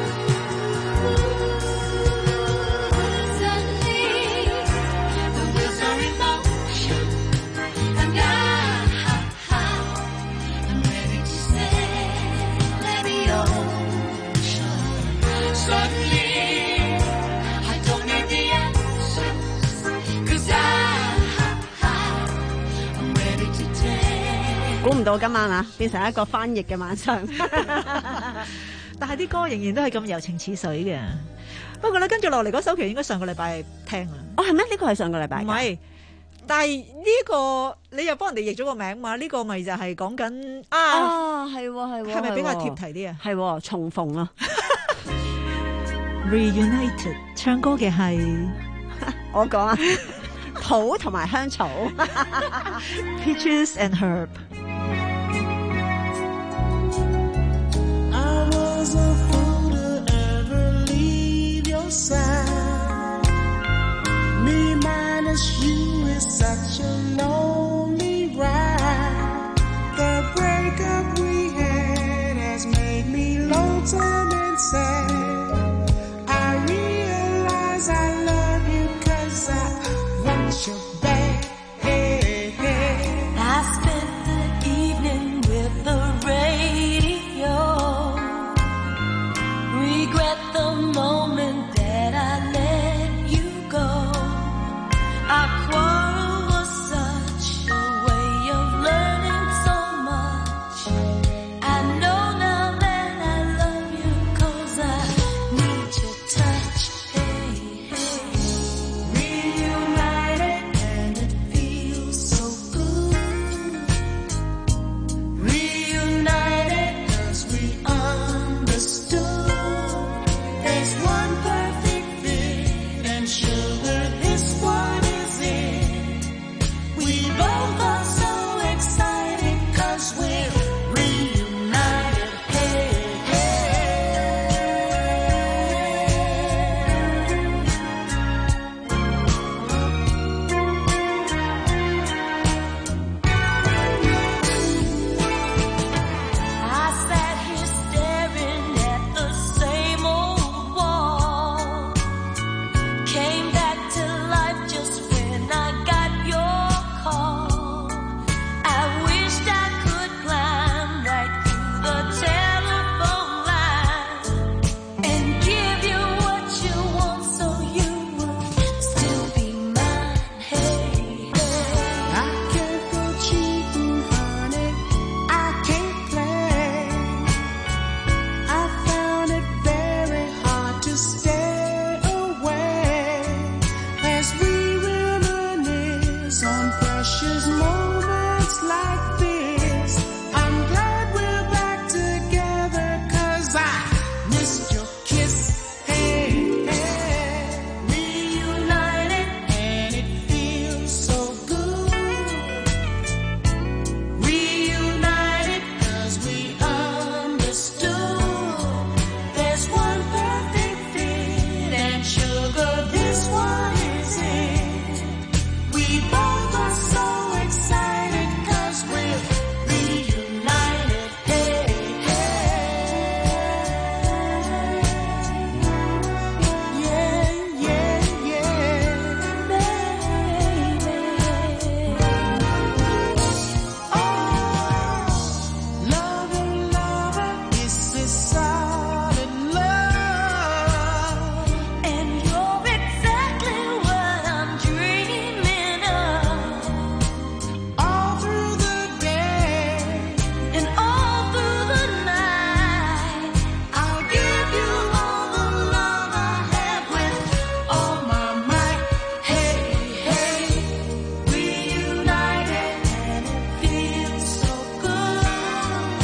Suddenly the wheels are in motion, and I, I'm ready to sail any ocean. Suddenly I don't need the answers, 'cause I, I'm ready to take. 估唔到今晚啊，變成一個翻譯嘅晚上。 但係啲歌仍然都係咁柔情似水嘅。 不過咧，跟住落嚟嗰首期應該上個禮拜聽啊。 哦，係咩？呢個係上個禮拜。 唔係，但係呢個你又幫人哋譯咗個名嘛？呢個咪就係講緊啊？ 啊，係喎係喎， 係咪比較貼題啲啊？ 係喎，重逢啊。 Reunited 唱歌嘅係我講啊，土同埋香草。 Peaches and Herb。 I was a fool to ever leave your side. Me minus you is such a lonely ride. The breakup we had has made me lonesome and sad. I realize I love you 'cause I want you back. Hey, hey. I spent the evening with the radio. Regret the moment that I let you go. Our quarrel was such a way of learning so much. I know now that I love you 'cause I need your touch. Hey, hey. Reunited and it feels so good. Reunited 'cause we understood. There's one perfect fit and sugar, this one is it. We both are so excited 'cause we're reunited. Hey, I sat here staring at the same old wall. Came back to life just when I got your call. I wished I could climb right through the telephone line and give you what you want so you would still be mine. Hey, hey. I can't go cheating, honey. I can't play. I found it very hard to stay away as we reminisce on precious moments like this. I'm glad we're back together 'cause I missed your kiss. Hey, hey. Reunited And it feels so good. Reunited 'cause we understood. There's one perfect fit and sugar, this one is it. We both are so excited 'cause we're reunited. Hey, Yeah, yeah, yeah. Lover, lover, this is solid love. and you're exactly what I'm dreaming of. All through the day, And all through the night, I'll give you all the love I have with all my might. Hey, hey, reunited and it feels so good.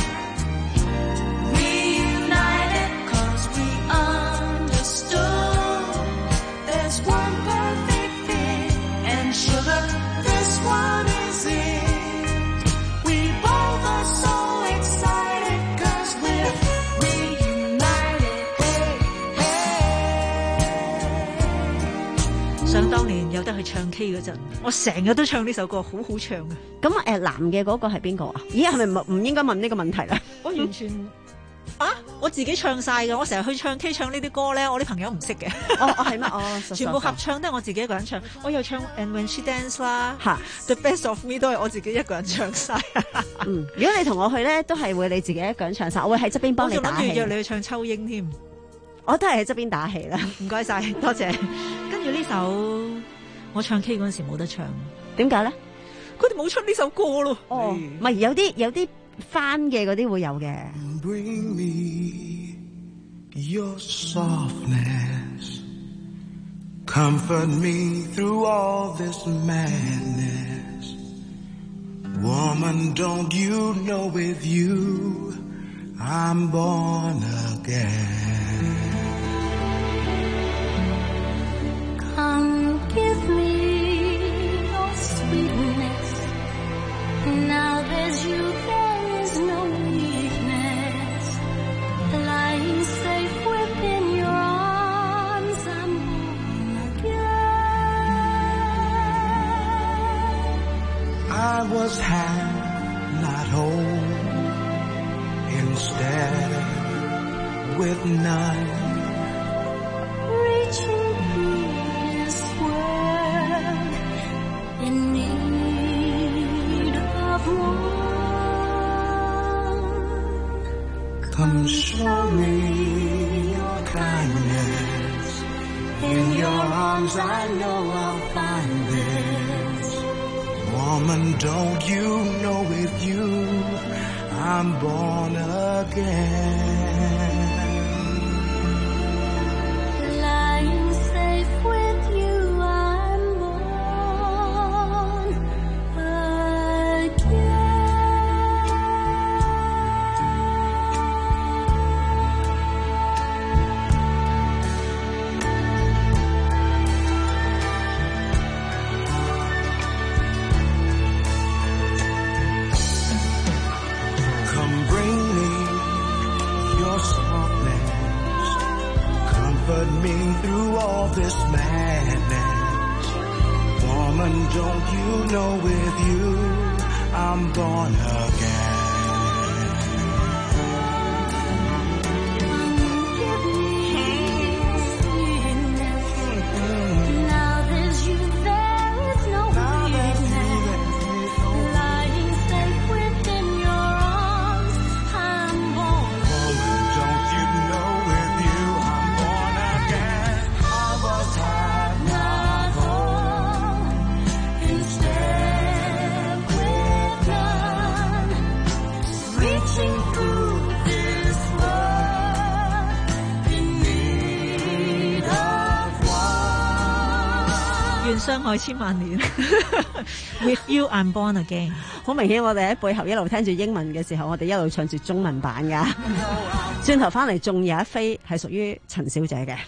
Reunited 'cause we understood. There's one perfect fit and sugar, this one is it. We both are so excited 'cause we're reunited. Hey, 想當年有得去唱 K 嗰陣，我成日都唱呢首歌，好好唱啊！ 咁誒，男嘅嗰個係邊個啊？咦，係咪唔唔應該問呢個問題咧？ 我完全啊，我自己唱晒㗎，我成日去唱 K 唱呢啲歌咧，我啲朋友唔識嘅。 哦哦，係咩？哦， 全部合唱都係我自己一個人唱，我又唱 And When She Dance 啦， 嚇 ，The Best of Me 都係我自己一個人唱晒。 嗯，如果你同我去咧，都係會你自己一個人唱晒，我會喺側邊幫你我仲打氣。 諗住約你去唱秋英添， 我都係喺側邊打氣啦。 唔該晒，多謝。跟住呢首我唱 K 嗰陣時冇得唱， 點解咧？ 佢哋冇出呢首歌咯。 哦，唔係有啲有啲翻嘅嗰啲會有嘅。 bring me your softness. Comfort me through all this madness. Woman, don't you know with you I'm born again. Come give me your sweetness. Now there's you, there is no weakness. Lying safe within your arms, I'm born again. I was half, not whole. Instead, with none, reaching through this world in need of one. come show me your kindness. In your arms I know I'll find this. Woman, don't you know with you I'm born again. Lying safe with you, I'm born again. Come bring me your softness. Comfort me through all this madness. Woman, don't you know with you I'm born again. Now there's you, there is no weakness. Lying safe within your arms, I'm born Woman, don't you know with you I'm born again. I was half, not whole. Instead, with none, reaching through this world in need of one. 願相愛千萬年。With you, I'm born again。 好明顯，我哋喺背後一路聽住英文嘅時候，我哋一路唱住中文版噶。轉頭翻嚟，仲有一飛係屬於陳小姐嘅。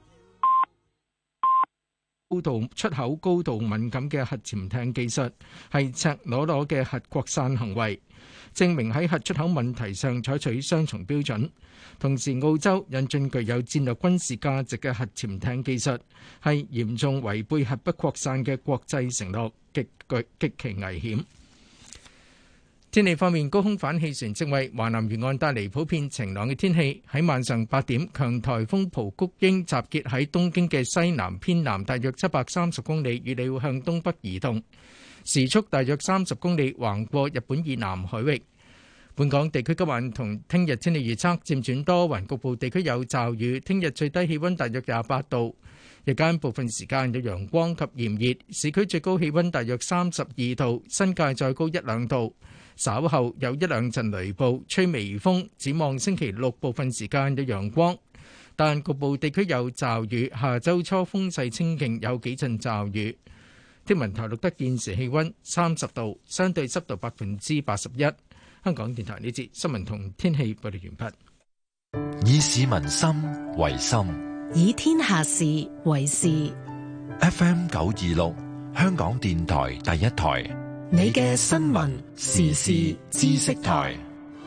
高度出口高度敏感嘅核潛艇技術係赤裸裸嘅核擴散行為，證明喺核出口問題上採取雙重標準。同時，澳洲引進具有戰略軍事價值嘅核潛艇技術，係嚴重違背核不擴散嘅國際承諾，極具極其危險。天氣方面，高空反氣旋正為華南沿岸帶嚟普遍晴朗嘅天氣。喺晚上八點，強颱風蒲公英集結喺東京嘅西南偏南，大約七百三十公里，預料向東北移動，時速大約三十公里，橫過日本以南海域。本港地區今晚同聽日天氣預測漸轉多雲，局部地區有驟雨。聽日最低氣溫大約廿八度，日間部分時間有陽光及炎熱，市區最高氣溫大約三十二度，新界再高一兩度。稍後有一兩陣雷暴，吹微風。展望星期六部分時間有陽光，但局部地區有驟雨。下週初風勢清勁，有幾陣驟雨。天文台錄得現時氣溫三十度，相對濕度百分之八十一。香港電台呢節新聞同天氣報道完畢。 以市民心為心， 以天下事為事。 F M 九二六，香港電台第一台， 你嘅新聞時事知識台。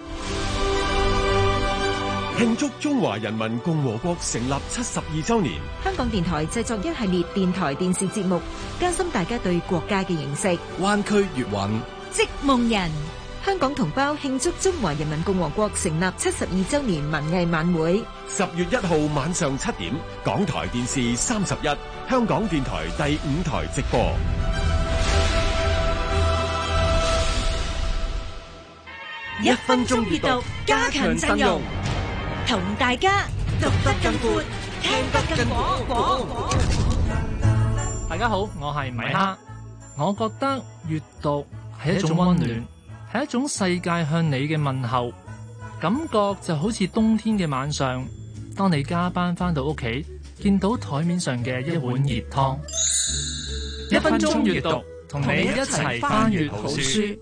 慶祝中華人民共和國成立七十二週年， 香港電台製作一系列電台電視節目，加深大家對國家嘅認識。 灣區粵韻， 織夢人。香港同胞慶祝中華人民共和國成立七十二週年文藝晚會， 十月一號晚上七點，港台電視三十一，香港電台第五台直播。 一分鐘閱讀，加強陣容，同大家讀得更闊，聽得更廣廣。 大家好，我係米哈。我覺得閱讀係一種溫暖。係一種世界向你嘅問候，感覺就好似冬天嘅晚上，當你加班返到屋企， 見到台面上嘅一碗熱湯。一分鐘閱讀，同你一齊翻閱好書。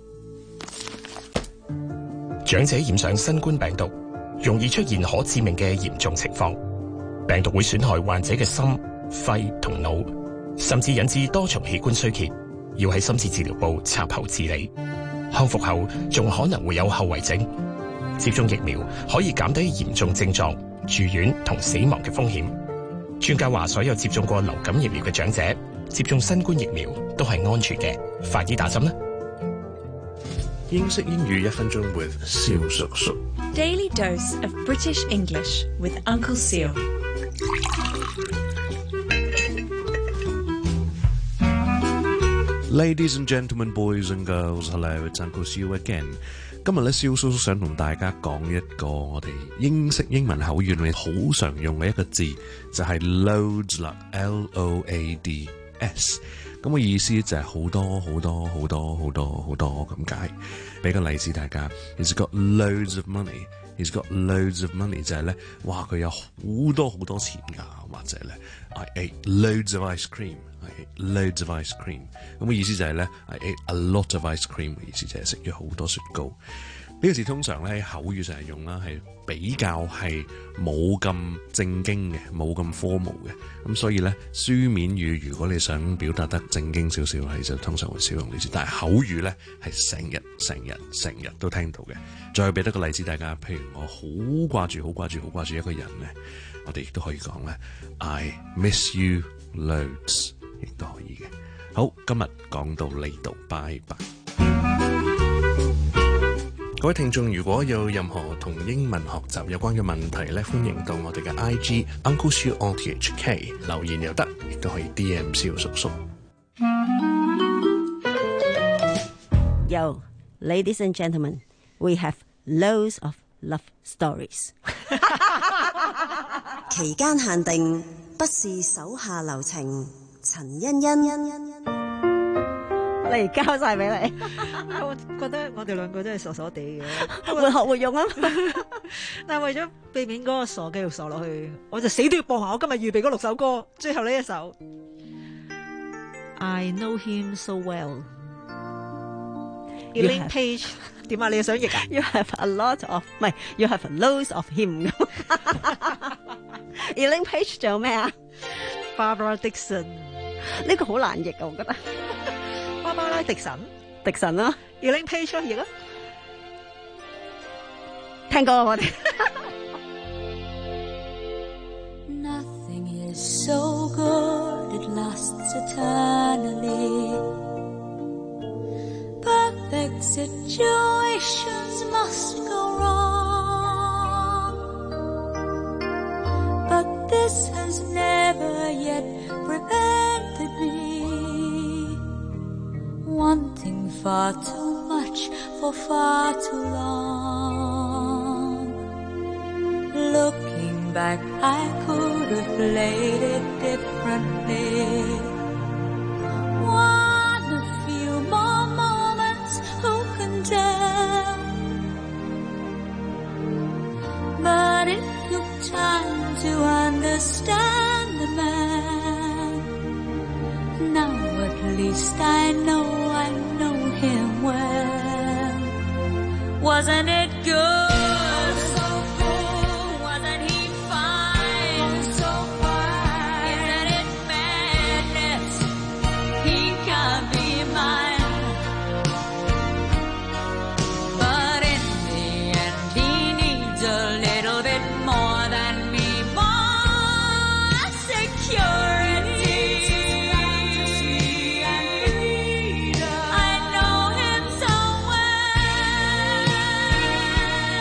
長者染上新冠病毒，容易出現可致命嘅嚴重情況。病毒會損害患者嘅心、肺同腦，甚至引致多重器官衰竭，要喺深切治療部插喉治理。康復後仲可能會有後遺症。接種疫苗可以減低嚴重症狀、住院同死亡嘅風險。專家話，所有接種過流感疫苗嘅長者接種新冠疫苗都係安全嘅，快啲打針啦！ 英式英語一分鐘 with 蕭叔叔。 Daily dose of British English with Uncle Seal. Ladies and gentlemen, boys and girls, hello, it's Uncle Seal again. 今日咧，蕭叔叔想同大家講一個我哋英式英文口語裏面好常用嘅一個字，就係 loads 啦 ，L O A D S。咁嘅意思就係好多好多好多好多好多咁解。俾個例子大家 ，He's got loads of money. He's got loads of money 就係咧，哇佢有好多好多錢㗎，或者咧 I ate loads of ice cream。I ate loads of ice cream。咁嘅意思就係咧 I ate a lot of ice cream 嘅意思就係食咗好多雪糕。呢個字通常咧喺口語上係用啦，係比較係冇咁正經嘅，冇咁 formal 嘅。咁所以咧書面語如果你想表達得正經少少，你就通常會少用呢字。但係口語咧係成日、成日、成日都聽到嘅。再俾多個例子大家，譬如我好掛住、好掛住、好掛住一個人咧，我哋亦都可以講咧 I miss you loads， 亦都可以嘅。好，今日講到呢度，拜拜。各位聽眾，如果有任何同英文學習有關嘅問題咧，歡迎到我哋嘅 I G Uncle Siu R T H K 留言又得，亦都可以 D M 蕭叔叔。 Yo, ladies and gentlemen, we have loads of love stories. 期間限定，不是手下留情。陳欣欣。 嚟交晒俾你， 我覺得我哋兩個真係傻傻地嘅， 活學活用啊！ 但係為咗避免嗰個傻繼續傻落去，我就死都要播埋我今日預備嗰六首歌，最後呢一首 I Know Him So Well。Elaine Page 點啊？你想譯啊 ？You have a lot of 唔係 ，You have loads of him。Elaine Page 仲有咩啊 ？Barbara Dixon 呢個好難譯啊，我覺得。 芭芭拉迪神， 迪神啦 ，Elaine Page 咯，譯啊， 聽歌我哋。 Nothing is so good it lasts eternally. Perfect situations must go wrong, but this has never yet prevented me.Wanting far too much for far too long. Looking back, I could have played it differently. One a few more moments, who can tell? But it took time to understand the man.Now at least I know I know him well. Wasn't it good? So cool. Wasn't he fine? So fine. Isn't it madness? He can't be mine. But in the end he needs a little bit more than me. More security.I know him so well.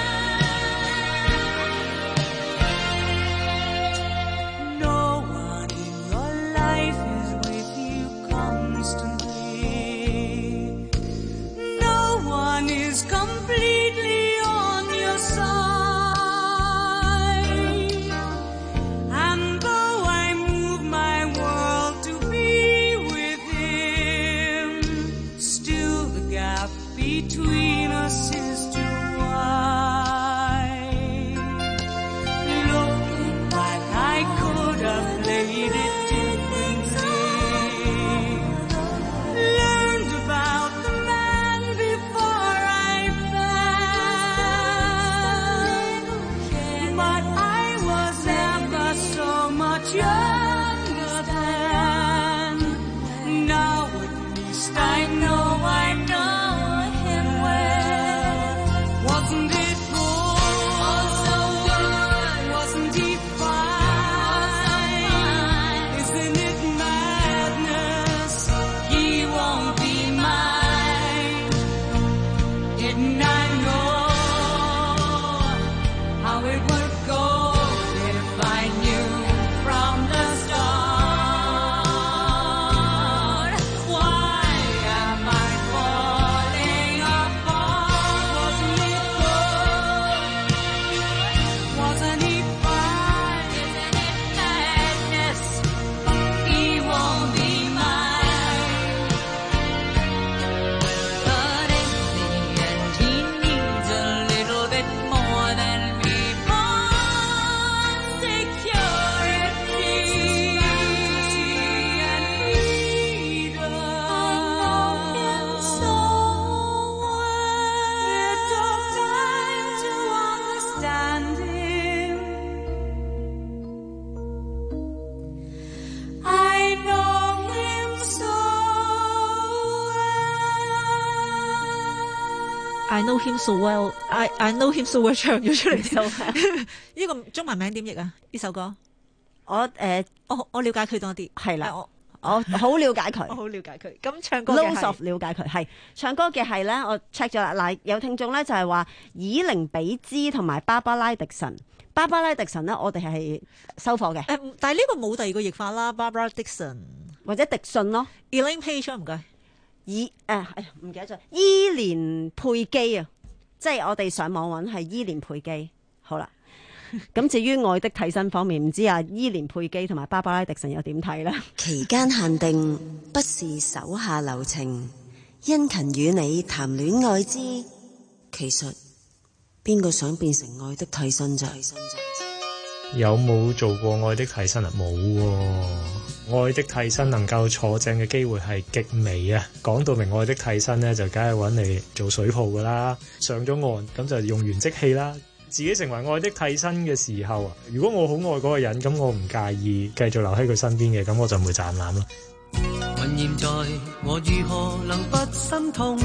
I know him so well，I I know him so well 唱咗出嚟之後，呢個中文名點譯啊？呢首歌我誒、呃、 我我了解佢多啲， 係啦， 我我好了解佢， 我好了解佢。咁唱歌嘅係 loads of 了解佢，係唱歌嘅係咧，我 check 咗啦。嗱，有聽眾咧就係話以靈比茲同埋芭芭拉迪神。芭芭拉迪神咧，我哋係收貨嘅。 誒、呃，但係呢個冇第二個譯法啦 ，Barbara Dixon 或者迪信咯 ，Elaine Page 唔該。 以誒，哎呀唔記得咗，伊蓮佩基啊，即係我哋上網揾係伊蓮佩基。好啦，咁至於愛的替身方面，唔知啊伊蓮佩基同埋芭芭拉迪神又點睇呢？ 期間限定不是手下留情，殷勤與你談戀愛之，其實邊個想變成愛的替身咋？ 有冇做過愛的替身啊？冇喎。愛的替身能夠坐正嘅機會係極微啊！講到明愛的替身呢，就梗係揾你做水泡噶啦。上咗岸咁就用完即棄啦。自己成為愛的替身嘅時候啊，如果我好愛嗰個人，咁我唔介意繼續留喺佢身邊嘅，咁我就唔會斬纜咯。 問現在我如何能不心痛？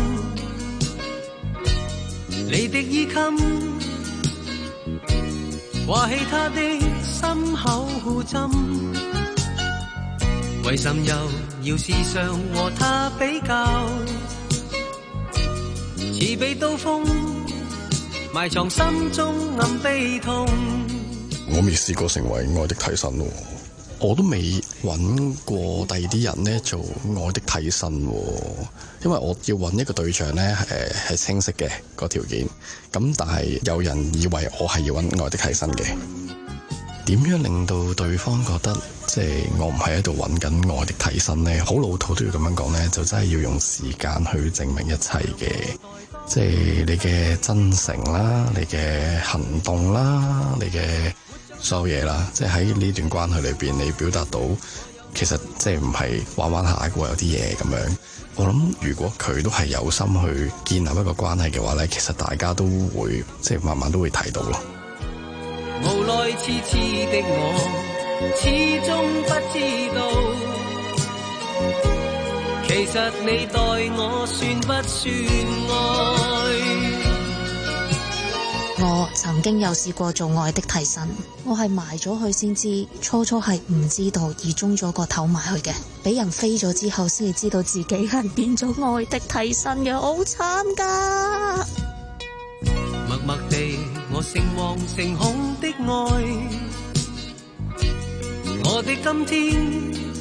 你的衣襟掛起他的心口針，為甚又要時常和他比較？似被刀鋒埋藏心中暗悲痛。 我未試過成為愛的替身喎，我都未揾過第二啲人呢做愛的替身喎，因為我要揾一個對象呢誒係清晰嘅個條件，咁但係有人以為我係要揾愛的替身嘅，點樣令到對方覺得即係我唔係喺度揾緊愛的替身呢？好老土都要咁樣講呢，就真係要用時間去證明一切嘅。即係你嘅真誠啦，你嘅行動啦，你嘅所有嘢啦，即係喺呢段關係裏邊，你表達到其實即係唔係玩玩下過有啲嘢咁樣。我諗如果佢都係有心去建立一個關係嘅話咧，其實大家都會即係慢慢都會睇到咯。 無奈痴痴的我，始終不知道。其實你待我算不算愛？ 我曾經有試過做愛的替身，我係埋咗佢先知，初初係唔知道而中咗個頭埋去嘅，俾人飛咗之後先至知道自己係變咗愛的替身嘅，好慘噶！ 默默地，我誠惶誠恐的愛，我的今天。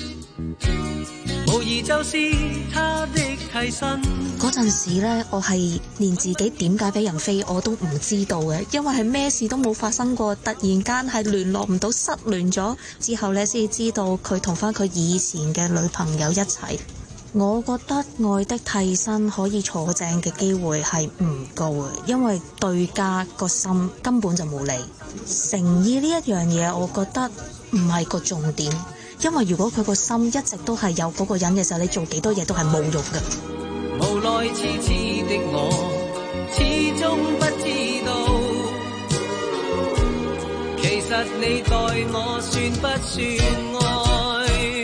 無疑就是他的替身。 嗰陣時呢，我係連自己點解俾人飛我都唔知道嘅，因為係咩事都冇發生過，突然間係聯絡唔到，失聯咗之後呢，先知道佢同翻佢以前嘅女朋友一齊。我覺得愛的替身可以坐正嘅機會係唔高嘅，因為對家個心根本就冇理。誠意呢一樣嘢，我覺得唔係個重點。因為如果佢個心一直都係有嗰個人嘅時候，你做幾多嘢都係冇用嘅。 無奈痴痴的我，始終不知道，其實你待我算不算愛？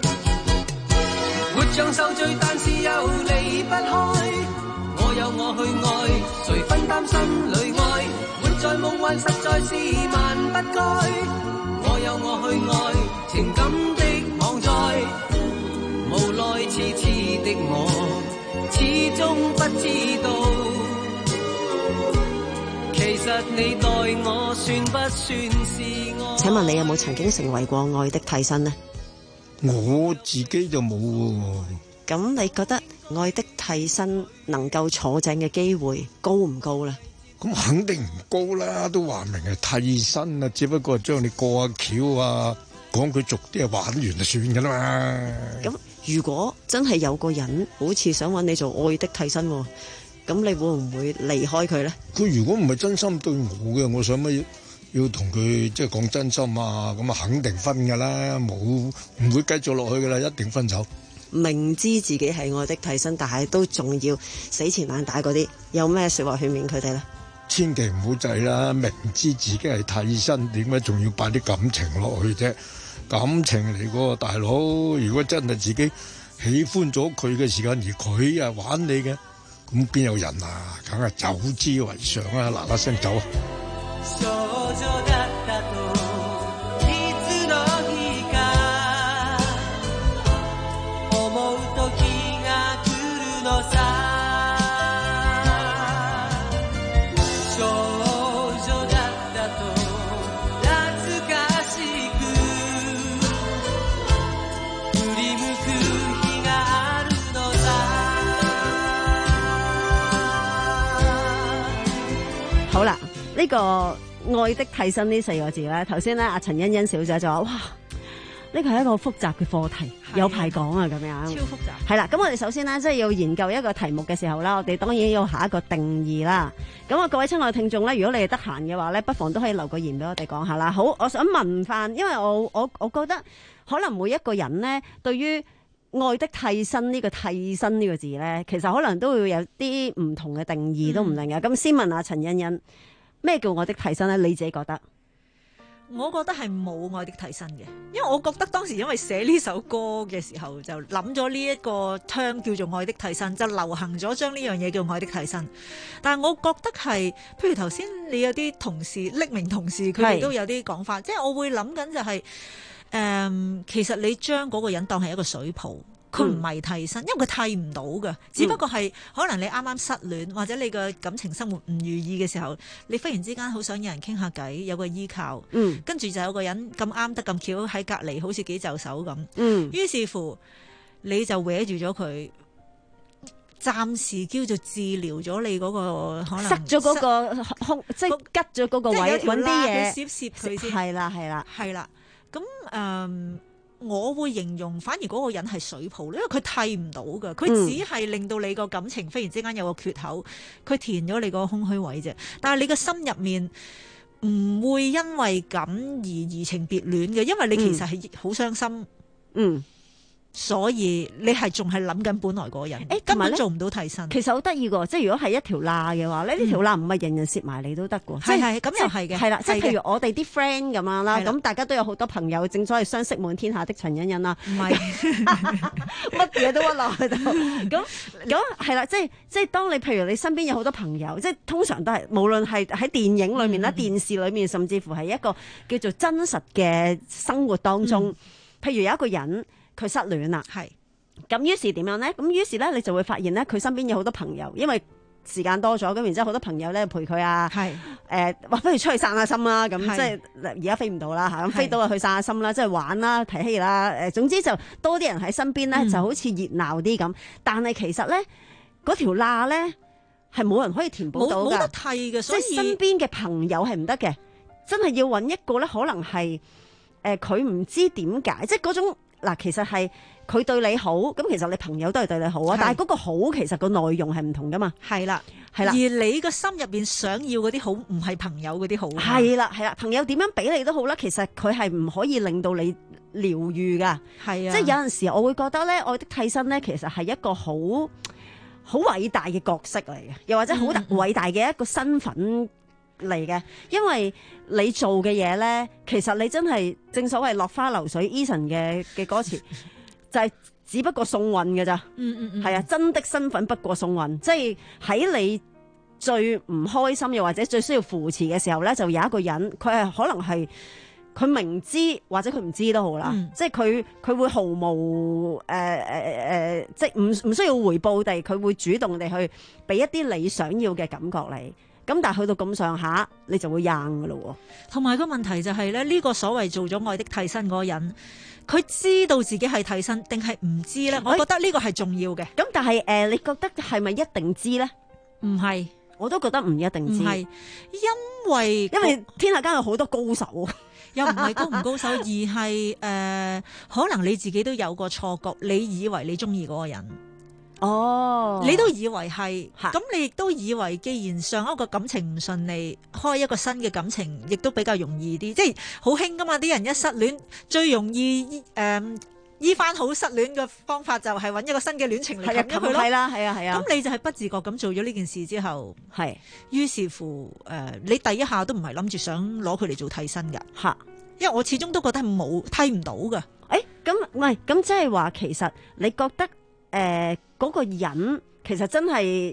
活像受罪，但是又離不開，我有我去愛，誰分擔心裏愛？活在夢幻實在是萬不該。我有我去愛，情感的網載，無奈痴痴的我，始終不知道，其實你待我算不算是愛？ 請問你有冇曾經成為過愛的替身呢？ 我自己就冇喎。 咁你覺得愛的替身能夠坐正嘅機會高唔高呢？ 咁肯定唔高啦，都話明係替身啊，只不過將你過下橋啊，講句俗啲啊，玩完就算噶啦嘛。 咁如果真係有個人好似想揾你做愛的替身，咁你會唔會離開佢呢？ 佢如果唔係真心對我嘅，我想乜要同佢即係講真心啊？咁啊肯定分噶啦，冇唔會繼續落去噶啦，一定分手。 明知自己係愛的替身，但係都仲要死纏爛打嗰啲，有咩說話勸勉佢哋呢？ 千祈唔好制啦！明知自己係替身，點解仲要擺啲感情落去啫？感情嚟個大佬，如果真係自己喜歡咗佢嘅時間，而佢啊玩你嘅， 咁邊有人啊？梗係走之為上啊！嗱嗱聲走啊！ 好啦，呢、這個愛的替身呢四個字咧，頭先咧阿陳欣欣小姐就話：哇，呢個係一個複雜嘅課題，有排講啊，咁樣超複雜。 係啦，咁我哋首先呢，即係要研究一個題目嘅時候啦，我哋當然要下一個定義啦。咁啊，各位親愛嘅聽眾咧，如果你係得閒嘅話咧，不妨都可以留個言俾我哋講下啦。好，我想問翻，因為我我我覺得可能每一個人呢，對於愛的替身呢個替身呢個字咧，其實可能都會有啲唔同嘅定義，都唔定嘅。咁、嗯、先問下陳欣欣，咩叫愛的替身咧？你自己覺得？ 我覺得係冇愛的替身嘅，因為我覺得當時因為寫呢首歌嘅時候就諗咗呢一個 term 叫做愛的替身，就流行咗將呢樣嘢叫愛的替身。但係我覺得係，譬如頭先你有啲同事匿名同事，佢哋都有啲講法，即係我會諗緊就係、是。誒、嗯，其實你將嗰個人當係一個水泡，佢唔係替身，因為佢替唔到嘅，只不過係可能你啱啱失戀，或者你嘅感情生活唔如意嘅時候，你忽然之間好想有人傾下偈，有個依靠，嗯，跟住就有個人咁啱得咁巧喺隔離，好似幾就手咁，嗯，於是乎你就搲住咗佢，暫時叫做治療咗你嗰、嗰個可能塞咗嗰個空，即係吉咗嗰個位，揾啲嘢攝攝佢先， 係啦係啦係啦。咁誒、嗯，我會形容反而嗰個人係水泡，因為佢替唔到嘅，佢只係令到你個感情忽然之間有個缺口，佢填咗你個空虛位啫。但係你個心入面唔會因為咁而移情別戀嘅，因為你其實係好傷心。嗯。所以你係仲係諗緊本來嗰個人，誒、欸、根本做唔到替身。 其實好得意喎，即係如果係一條罅嘅話咧，呢、嗯、條罅唔係人人攝埋你都得嘅。 係係咁又係嘅。係啦， 即係譬如我哋啲 friend 咁樣啦，咁大家都有好多朋友，正所謂相識滿天下的陳欣欣啦。唔係乜嘢都屈落去度。咁咁係啦，即係即係當你譬如你身邊有好多朋友，即係通常都係無論係喺電影裏面啦、嗯、電視裏面，甚至乎係一個叫做真實嘅生活當中，嗯、譬如有一個人。佢失戀啦，係咁於是點樣咧？咁於是咧，你就會發現咧，佢身邊有好多朋友，因為時間多咗，咁然之後好多朋友咧陪佢啊，係誒，話、呃、不如出去散下心啦，咁即係而家飛唔到啦嚇，咁飛到啊去散下心啦，即係玩啦、睇戲啦，誒，總之就多啲人喺身邊咧、嗯，就好似熱鬧啲咁。但係其實咧，嗰條罅咧係冇人可以填補到㗎，冇得替嘅，所以即係身邊嘅朋友係唔得嘅，真係要揾一個咧，可能係誒佢唔知點解，即係嗰種。嗱，其實係佢對你好，咁其實你朋友都係對你好啊。但係嗰個好其實個內容係唔同噶嘛。係啦，係啦。而你個心入邊想要嗰啲好，唔係朋友嗰啲好。係啦，係啦。朋友點樣俾你都好啦，其實佢係唔可以令到你療愈噶。係啊，即係有陣時我會覺得咧，愛的替身咧，其實係一個好好偉大嘅角色嚟嘅，又或者好偉大嘅一個身份嚟嘅，因為你做嘅嘢咧，其實你真係正所謂落花流水 Eason 嘅嘅歌詞就係只不過送運嘅咋。嗯嗯嗯，係啊，真的身份不過送運，即係喺你最唔開心又或者最需要扶持嘅時候咧，就有一個人，佢係可能係佢明知或者佢唔知都好啦、嗯，即係佢佢會毫無誒誒誒，即係唔唔需要回報地，佢會主動地去俾一啲你想要嘅感覺你。咁但係去到咁上下，你就會硬噶咯。 同埋個問題就係咧，呢個所謂做咗愛的替身嗰個人，佢知道自己係替身定係唔知咧？我覺得呢個係重要嘅。咁但係誒、呃，你覺得係咪一定知咧？ 唔係， 我都覺得唔一定知。 唔係，因為因為天下間有好多高手， 又唔係高唔高手，而係誒、呃，可能你自己都有個錯覺，你以為你中意嗰個人。哦，你都以為係，咁你亦都以為，既然上一個感情唔順利，開一個新嘅感情，亦都比較容易啲，即係好興噶嘛。啲人一失戀，最容易誒醫翻好失戀嘅方法就係揾一個新嘅戀情嚟冚咗佢咯。係啦，係啊，係啊。咁你就係不自覺咁做咗呢件事之後，係，於是乎誒、呃，你第一下都唔係諗住想攞佢嚟做替身噶，吓，因為我始終都覺得係冇替唔到噶。誒、 欸，咁唔係，咁即係話其實你覺得誒？呃嗰個人其實真係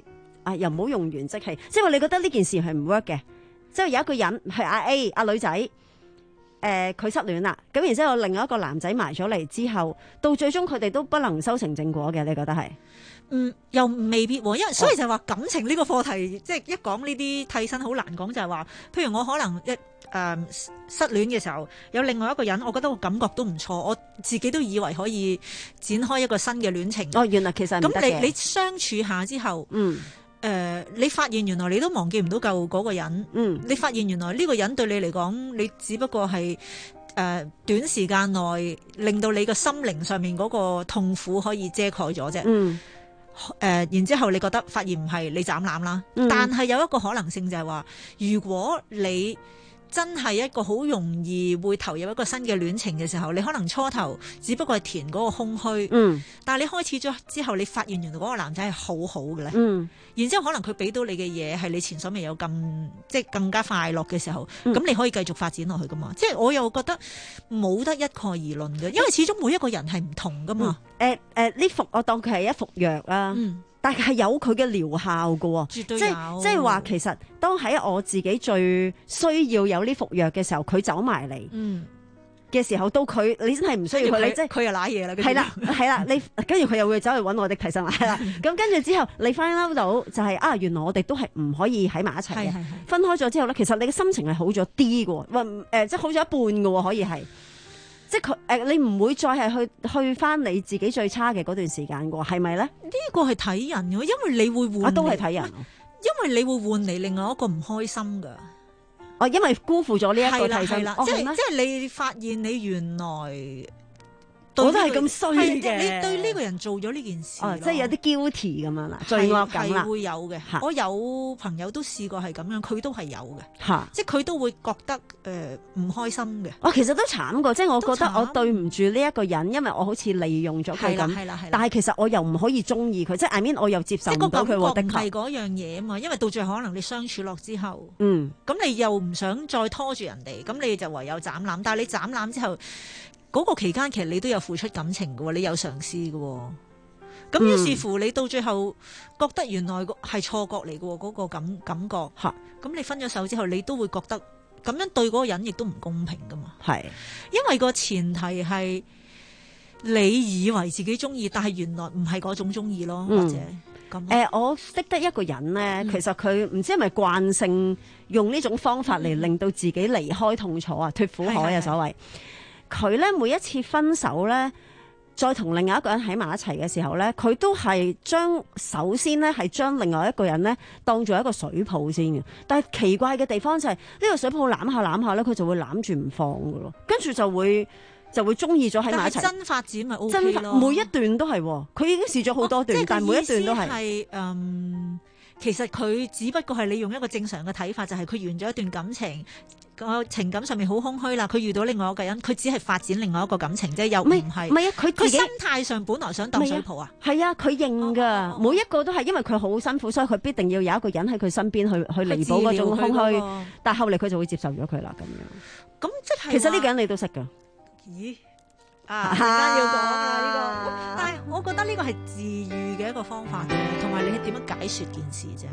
啊，又唔好用完即棄，即係話你覺得呢件事係唔 work 嘅，即係有一個人係阿 A 阿女仔，誒、呃、佢失戀啦，咁然之後另外一個男仔埋咗嚟之後，到最終佢哋都不能修成正果嘅，你覺得係？ 嗯，又未必喎，因為所以就係話感情呢個課題，即係一講呢啲替身好難講，就係話，譬如我可能一誒、呃、失戀嘅時候，有另外一個人，我覺得個感覺都唔錯，我自己都以為可以展開一個新嘅戀情。 哦，原來其實唔得嘅。 咁你你相處下之後，嗯，誒、呃，你發現原來你都忘記唔到舊嗰個人，嗯，你發現原來呢個人對你嚟講，你只不過係。誒、呃、短時間內令到你個心靈上面嗰個痛苦可以遮蓋咗啫。嗯。誒、呃，然之後你覺得發現唔係你斬纜啦。嗯。但係有一個可能性就係話，如果你真係一個好容易會投入一個新嘅戀情嘅時候，你可能初頭只不過係填嗰個空虛。嗯。但係你開始咗之後，你發現原來嗰個男仔係好好嘅咧。嗯。然之後可能佢俾到你嘅嘢係你前所未有咁即係更加快樂嘅時候，咁、嗯、你可以繼續發展落去噶嘛？即係我又覺得冇得一概而論嘅，因為始終每一個人係唔同噶嘛。誒、嗯、誒，呢、呃、服我當佢係一服藥啦，嗯、但係有佢嘅療效噶，絕對有。即係即係話，其實當喺我自己最需要有呢服藥嘅時候，佢走埋嚟。嗯嘅時候，到佢你真係唔需要佢，你即係佢又揦嘢啦。係啦，係啦，你跟住佢又會走去揾我的替身啦。係啦，咁跟住之後，你翻嬲到就係、是、啊，原來我哋都係唔可以喺埋一齊嘅。分開咗之後咧，其實你嘅心情係好咗啲嘅，喂誒、呃，即係好咗一半嘅，可以係，即係佢誒，你唔會再係去去翻你自己最差嘅嗰段時間嘅，係咪咧？呢個係睇人嘅，因為你會換，啊、都係睇人，因為你會換嚟另外一個唔開心㗎。哦，因為辜負咗呢一個替身，哦、即係即係你發現你原來我都係咁衰嘅，你對呢個人做咗呢件事，哦、即係有啲 guilty 咁樣啦，罪惡感啦，係會有嘅。我有朋友都試過係咁樣，佢都係有嘅，即係佢都會覺得誒唔、呃、開心嘅。我、哦、其實都慘過，即係我覺得我對唔住呢一個人，因為我好似利用咗佢咁，但係其實我又唔可以中意佢，即係 I mean 我又接受唔到佢喎。的確唔係嗰樣嘢啊嘛，因為到最後可能你相處落之後，嗯，咁你又唔想再拖住人哋，咁你就唯有斬纜。但係你斬纜之後，嗰、那個期間其實你都有付出感情嘅喎，你有嘗試嘅喎，咁於是乎你到最後覺得原來係錯覺嚟嘅喎，嗰、那個感感覺嚇，咁你分咗手之後，你都會覺得咁樣對嗰個人亦都唔公平㗎嘛，係，因為個前提係你以為自己中意，但係原來唔係嗰種中意咯，嗯、或者咁。誒、呃，我識得一個人咧、嗯，其實佢唔知係咪慣性用呢種方法嚟令到自己離開痛楚啊，脫苦海啊，所謂。佢咧每一次分手咧，再同另外一個人喺埋一齊嘅時候咧，佢都係將首先咧係將另外一個人咧當做一個水泡先嘅。但係奇怪嘅地方就係、是、呢、呢個水泡攬下攬下咧，佢就會攬住唔放㗎咯，跟住就會就會中意咗喺埋一齊。真發展咪 O K 咯，每一段都係，佢已經試咗好多段，哦、但係每一段都係。嗯，其實佢只不過係你用一個正常嘅睇法，就係、是、佢完咗一段感情。個情感上面好空虛啦，佢遇到另外一個人，佢只係發展另外一個感情啫，又唔係。唔係啊，佢佢心態上本來想當水泡啊。係啊，佢認㗎、哦，每一個都係因為佢好辛苦，所以佢必定要有一個人喺佢身邊去去彌補嗰種空虛、那個。但係後嚟佢就會接受咗佢啦，咁樣。咁即係其實呢個人你都識㗎。咦？啊，陣間要講啦呢個，但係我覺得呢個係治癒嘅一個方法啫，同埋你係點樣解説件事啫。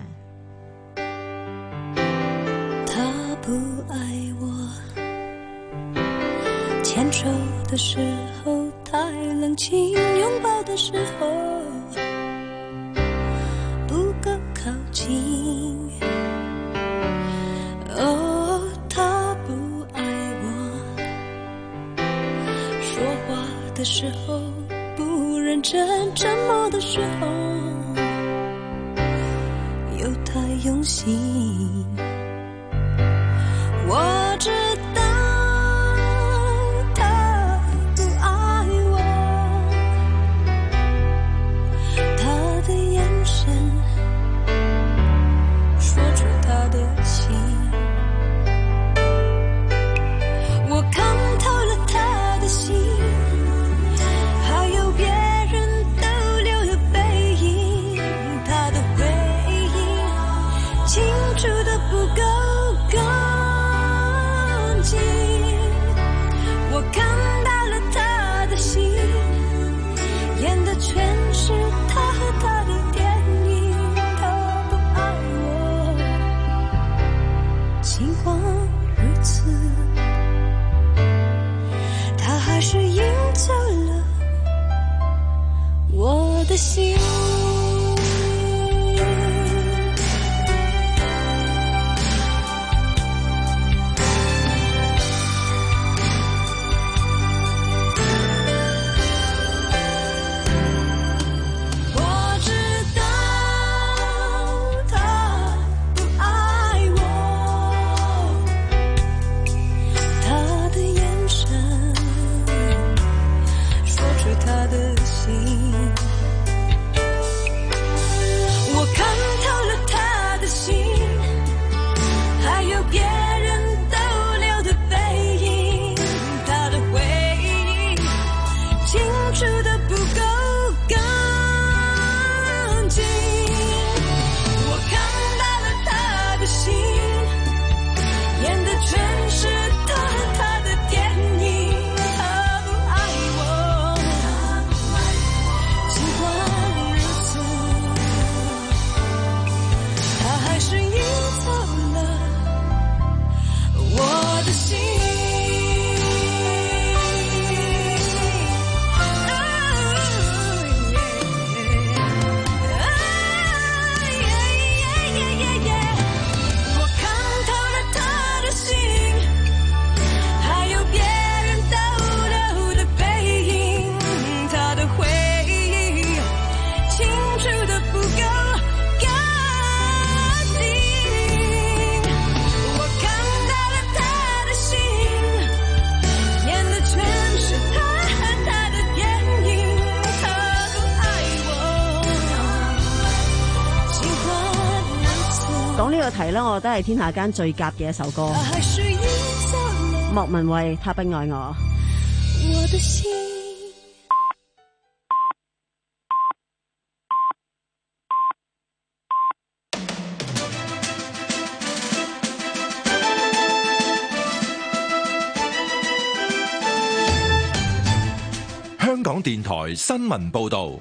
他不愛我，牽手的時候太冷清，擁抱的時候不夠靠近。哦，他不愛我，說話的時候不認真，沉默的時候又太用心。我知道他不愛我，他的眼神說出他的情，我看透了他的心，還有別人逗留的背影，他的回應清楚得不夠夠。我看到了他的心，演的全是他和他的電影，他不的心。 講呢個題呢，我覺得係天下間最夾嘅一首歌。莫文蔚，他不愛我。 我的心香港電台新聞報導。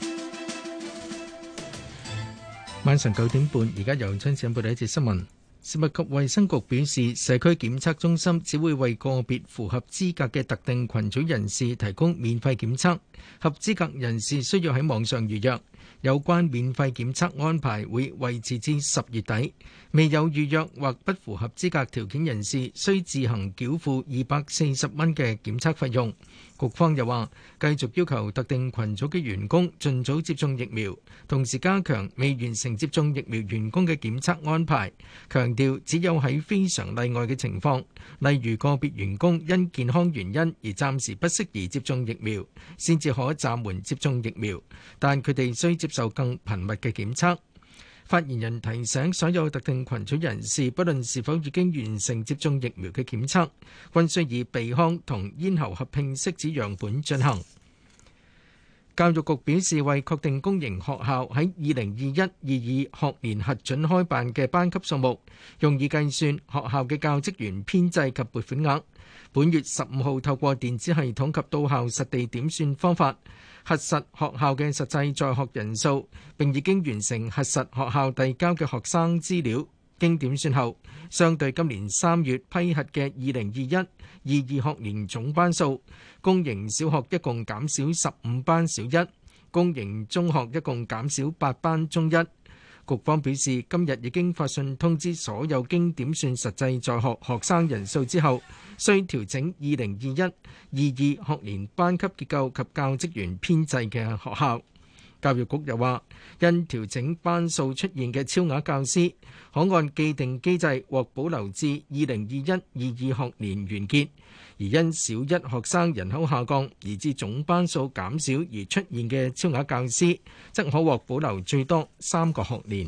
晚上九點半，而家由張子欣報道一節新聞。食物及衛生局表示，社區檢測中心只會為個別符合資格嘅特定群組人士提供免費檢測，合資格人士需要喺網上預約。有關免費檢測安排會維持至十月底，未有預約或不符合資格條件人士需自行繳付二百四十蚊嘅檢測費用。局方又話，繼續要求特定群組嘅員工盡早接種疫苗，同時加強未完成接種疫苗員工嘅檢測安排，強調只有喺非常例外嘅情況，例如個別員工因健康原因而暫時不適宜接種疫苗，先至可暫緩接種疫苗，但佢哋需接受更頻密嘅檢測。發言人提醒所有特定群組人士，不論是否已經完成接種疫苗嘅檢測，均需以鼻腔同咽喉合併拭子樣本進行。教育局表示，為確定公營學校喺二零二一二二學年核准開辦嘅班級數目，用以計算學校嘅教職員編制及撥款額，本月十五號透過電子系統及到校實地點算方法核實學校嘅實際在學人數，並已經完成核實學校遞交嘅學生資料。經點算後，相對今年三月批核嘅二零二一二二學年總班數，公營小學一共減少十五班小一，公營中學一共減少八班中一。局方表示，今日已經發信通知所有經點算實際在學學生人數之後需調整二零二一二二學年班級結構及教職員編制嘅學校。教育局又話，因調整班數出現嘅超額教師，可按既定機制獲保留至二零二一二二學年完結，而因小一學生人口下降而致總班數減少而出現嘅超額教師，則可獲保留最多三個學年。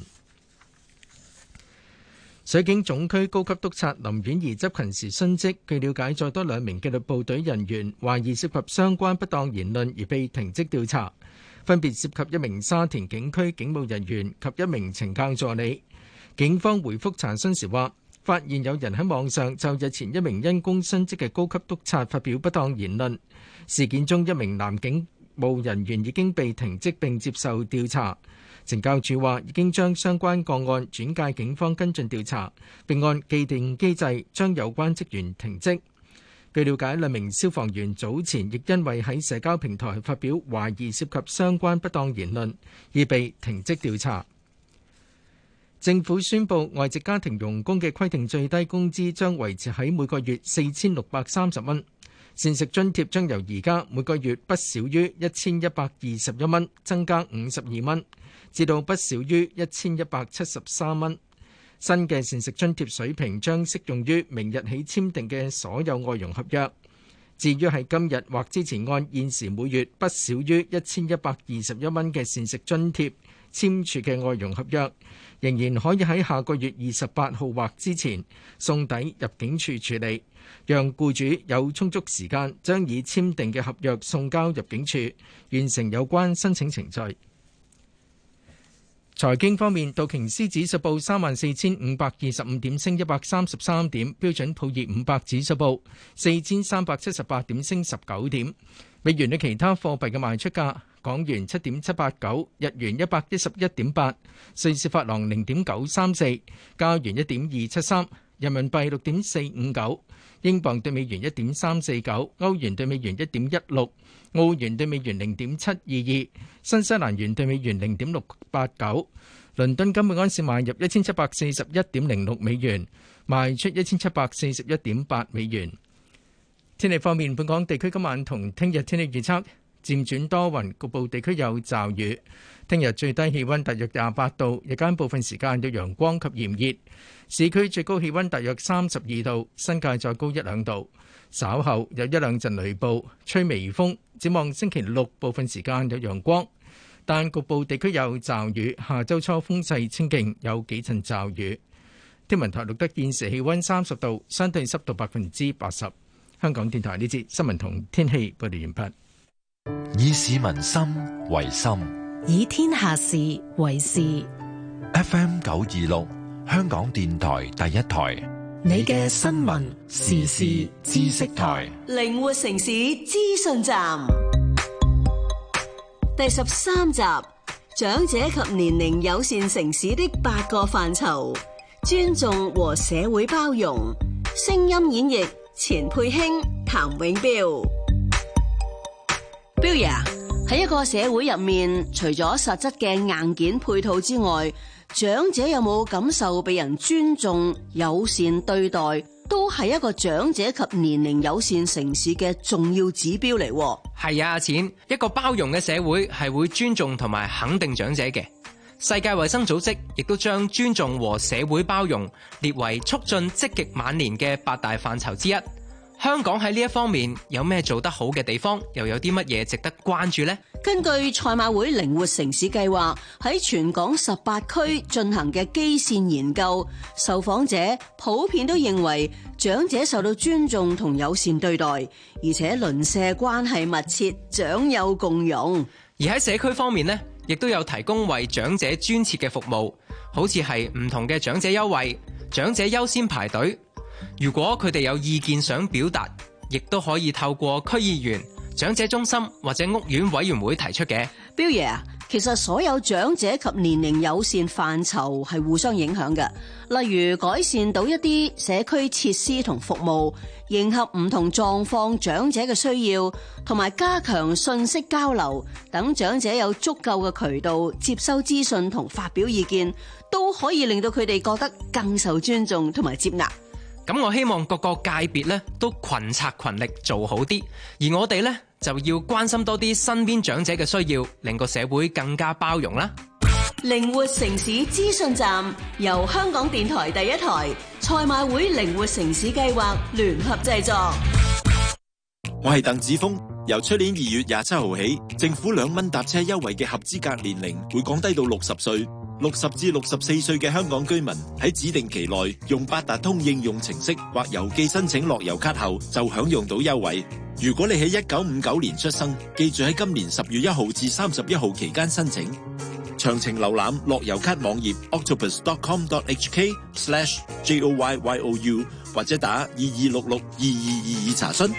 水警總區高級督察林婉儀執勤時殉職，據了解，再多兩名紀律部隊人員懷疑涉及相關不當言論而被停職調查，分別涉及一名沙田警區警務人員及一名懲教助理。警方回覆查詢時話，發現有人喺網上就日前一名因公殉職嘅高級督察發表不當言論。事件中一名男警務人員已經被停職並接受調查。懲教署話已經將相關個案轉介警方跟進調查，並按既定機制將有關職員停職。 據了解，兩名消防員早前亦因為喺社交平台發表懷疑涉及相關不當言論，已被停職調查。政府宣布，外籍家庭傭工嘅規定最低工資將維持喺每個月四千六百三十蚊，膳食津貼將由而家每個月不少於一千一百二十一蚊，增加五十二蚊，至到不少於一千一百七十三蚊。新嘅膳食津貼水平將適用於明日起簽訂嘅所有外傭合約。至於喺今日或之前按現時每月不少於一千一百二十一蚊嘅膳食津貼簽署嘅外傭合約，仍然可以喺下個月二十八號或之前送抵入境處處理，讓僱主有充足時間將已簽訂嘅合約送交入境處，完成有關申請程序。財經方面，道瓊斯指數報三萬四千五百二十五點，升一百三十三點；標準普爾五百指數報四千三百七十八點，升十九點。美元對其他貨幣嘅賣出價：港元七點七八九，日元一百一十一點八，瑞士法郎零點九三四，加元一點二七三，人民幣六點四五九，英鎊對美元一點三四九，歐元對美元一點一六，澳元對美元零點七二二，新西蘭元對美元零點六八九。倫敦金每安士買入一千七百四十一點零六美元，賣出一千七百四十一點八美元。天氣方面，本港地區今晚同聽日天氣預測漸轉多雲，局部地區有驟雨。聽日最低氣溫大約廿八度，日間部分時間有陽光及炎熱，市區最高氣溫大約三十二度，新界再高一兩度。稍後有一兩陣雷暴，吹微風。展望星期六部分時間有陽光，但局部地區有驟雨。下周初風勢清勁，有幾陣驟雨。天文台錄得現時氣溫三十度，相對濕度百分之八十。香港電台呢節新聞同天氣報道完畢。 以市民心為心， 以天下事為事。 F M 九二六，香港電台第一台， 你嘅新聞時事知識台， 靈活城市資訊站第十三集，長者及年齡友善城市的八個範疇，尊重和社會包容。聲音演繹：錢佩興、譚永標。標爺，喺一個社會入面，除咗實質嘅硬件配套之外，長者有冇感受被人尊重、友善對待，都係一個長者及年齡友善城市嘅重要指標嚟。 係啊，阿錢，一個包容嘅社會係會尊重同埋肯定長者嘅。世界衛生組織亦都將尊重和社會包容列為促進積極晚年嘅八大範疇之一。香港喺呢一方面有咩做得好嘅地方，又有啲乜嘢值得關注呢？ 根據賽馬會靈活城市計劃喺全港十八區進行嘅基線研究，受訪者普遍都認為長者受到尊重同友善對待，而且鄰舍關係密切，長幼共融。 而喺社區方面呢，亦都有提供為長者專設嘅服務，好似係唔同嘅長者優惠、長者優先排隊。如果佢哋有意見想表達，亦都可以透過區議員、長者中心或者屋苑委員會提出嘅。 標爺啊，其實所有長者及年齡友善範疇係互相影響嘅，例如改善到一啲社區設施同服務，迎合唔同狀況長者嘅需要，同埋加強信息交流，等長者有足夠嘅渠道接收資訊同發表意見，都可以令到佢哋覺得更受尊重同埋接納。 咁我希望各個界別咧都群策群力做好啲，而我哋咧就要關心多啲身邊長者嘅需要，令個社會更加包容啦。 靈活城市資訊站由香港電台第一台、賽馬會靈活城市計劃聯合製作。 我係鄧子峰，由出年二月廿七號起，政府兩蚊搭車優惠嘅合資格年齡會降低到六十歲。六十至六十四歲嘅香港居民喺指定期內用八達通應用程式或郵寄申請樂悠卡後，就享用到優惠。如果你喺一九五九年出生，記住喺今年十月一號至三十一號期間申請。詳情瀏覽樂悠卡網頁 octopus dot com dot h k slash j o y y o u 或者打二二六六二二二二查詢。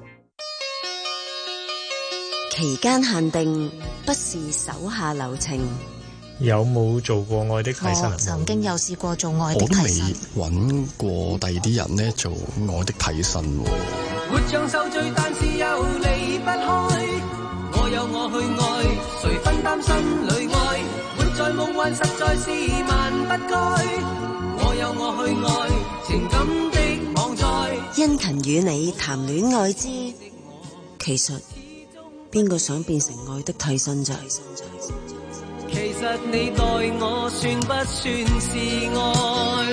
期間限定，不是手下留情。 有冇做過愛的替身？ 我曾經有試過做愛的我都未替身。 揾過第二啲人咧做愛的替身喎。 活像受罪，但是又離不開。我有我去愛，誰分擔心裏愛？活在夢幻實在是萬不該。我有我去愛，情感的網載。 殷勤與你談戀愛之，其實邊個想變成愛的替身咋？ 其實你待我算不算是愛？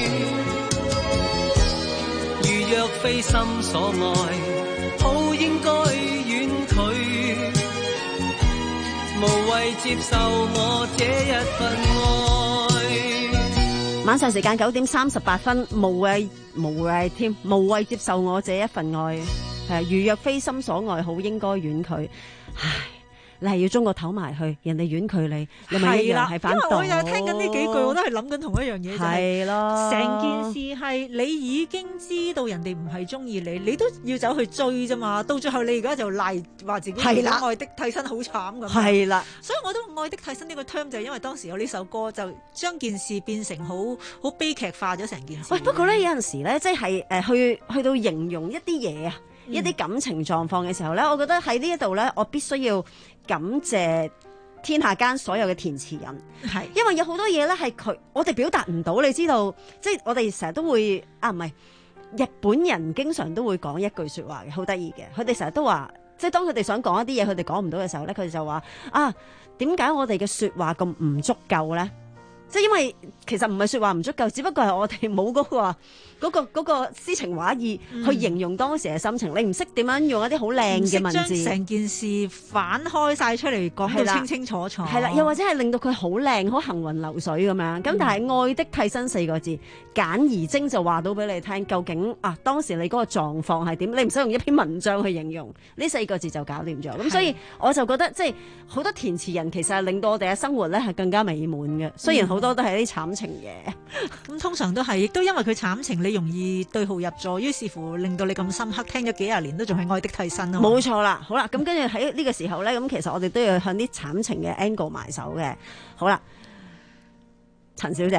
如若非心所愛，好應該婉拒，無謂接受我這一份愛。 晚上時間九點三十八分，無謂無謂添，無謂接受我這一份愛。係如若非心所愛，好應該婉拒。唉。你係要中個頭埋去，人哋婉拒你，你咪一樣係反對。 因為我又聽緊呢幾句，我都係諗緊同一樣嘢，就係咯， 成件事係你已經知道人哋唔係中意你，你都要走去追啫嘛。到最後你而家就賴話自己係愛的替身好慘咁。 係啦， 所以我都愛的替身呢個 term 就係因為當時有呢首歌，就將件事變成好好悲劇化咗成件事。 喂，不過咧有陣時咧，即係誒去去到形容一啲嘢啊。一啲感情狀況嘅時候咧，我覺得喺呢一度咧，我必須要感謝天下間所有嘅填詞人，係因為有好多嘢咧係佢我哋表達唔到，你知道，即係我哋成日都會啊，唔係日本人經常都會講一句説話嘅，好得意嘅，佢哋成日都話，即係當佢哋想講一啲嘢，佢哋講唔到嘅時候咧，佢哋就話啊，點解我哋嘅説話咁唔足夠咧？即係因為其實唔係説話唔足夠，只不過係我哋冇嗰個嗰個嗰個詩情畫意去形容當時嘅心情。你唔識點樣用一啲好靚嘅文字， 將成件事反開晒出嚟講到清清楚楚。 係啦，又或者係令到佢好靚、好行雲流水咁樣。咁但係愛的替身四個字簡而精就話到俾你聽，究竟啊當時你嗰個狀況係點？你唔使用一篇文章去形容，呢四個字就搞掂咗。咁所以我就覺得即係好多填詞人其實係令到我哋嘅生活咧係更加美滿嘅。雖然好多都係啲慘情嘅， 咁通常都係，亦都因為佢慘情，你容易對號入座，於是乎令到你咁深刻，聽咗幾廿年都仲係愛的替身啊！ 冇錯啦，好啦，咁跟住喺呢個時候咧，咁其實我哋都要向啲慘情嘅 angle 埋手嘅。好啦，陳小姐，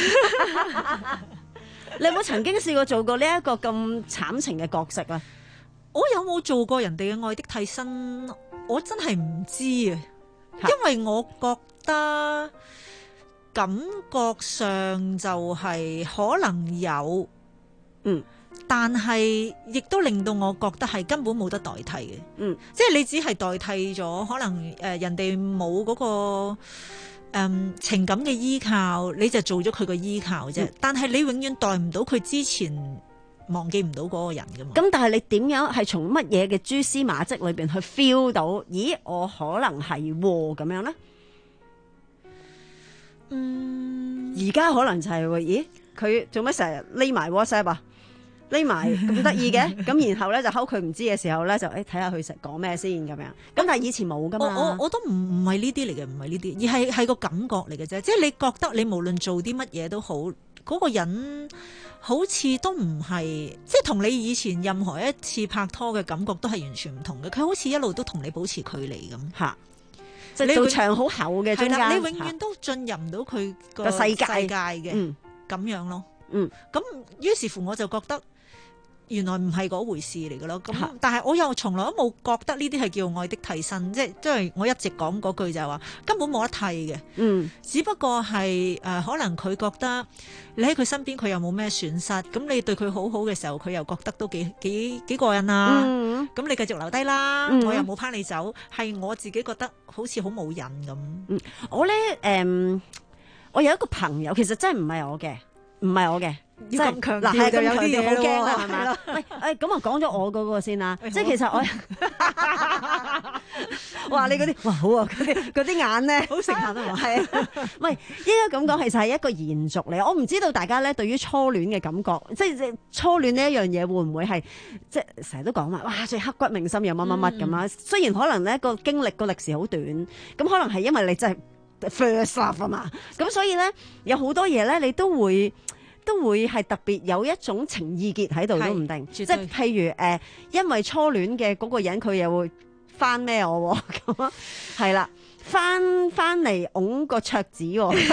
你有冇曾經試過做過呢一個咁慘情嘅角色咧？ 我有冇做過人哋嘅愛的替身？我真係唔知啊，因為我覺得。感覺上就係可能有， 嗯，但係亦都令到我覺得係根本冇得代替嘅， 嗯， 即係你只係代替咗可能誒、呃、人哋冇嗰個誒、呃、情感嘅依靠，你就做咗佢個依靠啫。嗯、但係你永遠代唔到佢之前忘記唔到嗰個人噶嘛。 咁但係你點樣係從乜嘢嘅蛛絲馬跡裏邊去 feel 到？咦，我可能係咁樣咧？ 嗯， 而家可能就係、是、喎，咦？佢做乜成日匿埋 WhatsApp 啊？匿埋咁得意嘅，咁然後咧就睺佢唔知嘅時候咧就誒睇下佢成講咩先咁樣。咁但係以前冇噶嘛。 我我我都唔唔係呢啲嚟嘅，唔係呢啲，而係係個感覺嚟嘅啫。即係你覺得你無論做啲乜嘢都好，嗰、嗰個人好似都唔係，即係同你以前任何一次拍拖嘅感覺都係完全唔同嘅。佢好似一路都同你保持距離咁嚇。 即係道牆好厚嘅中間， 你永遠都進入唔到佢個世界嘅，嗯，咁樣咯， 嗯， 咁於是乎我就覺得原來唔係嗰回事嚟嘅咯，咁但係我又從來都冇覺得呢啲係叫愛的替身，即係即係我一直講嗰句就係話根本冇得替嘅， 嗯，只不過係誒、呃、可能佢覺得你喺佢身邊佢又冇咩損失，咁你對佢好好嘅時候佢又覺得都幾幾幾過癮啊，咁、嗯、你繼續留低啦，嗯、我又冇拋你走，係我自己覺得好似好冇癮咁。 嗯，我咧誒、嗯，我有一個朋友，其實真係唔係我嘅，唔係我嘅。 要咁強調就有啲嘢好驚啦，係咪？喂，誒咁啊，講咗我嗰個先啦。即係其實我，哇！你嗰啲哇好啊，嗰啲嗰啲眼咧好誠懇啊嘛。係啊，唔係應該咁講，其實係一個延續嚟。我唔知道大家咧對於初戀嘅感覺，即係初戀呢一樣嘢會唔會係即係成日都講話哇最刻骨銘心又乜乜乜咁啊？雖然可能咧個經歷個歷史好短，咁可能係因為你真係 first love 啊嘛，咁所以咧有好多嘢咧你都會。都會係特別有一種情意結喺度都唔定，即係譬如誒、呃，因為初戀嘅嗰個人佢又會翻咩我咁係啦， 翻翻嚟拱個桌子喎，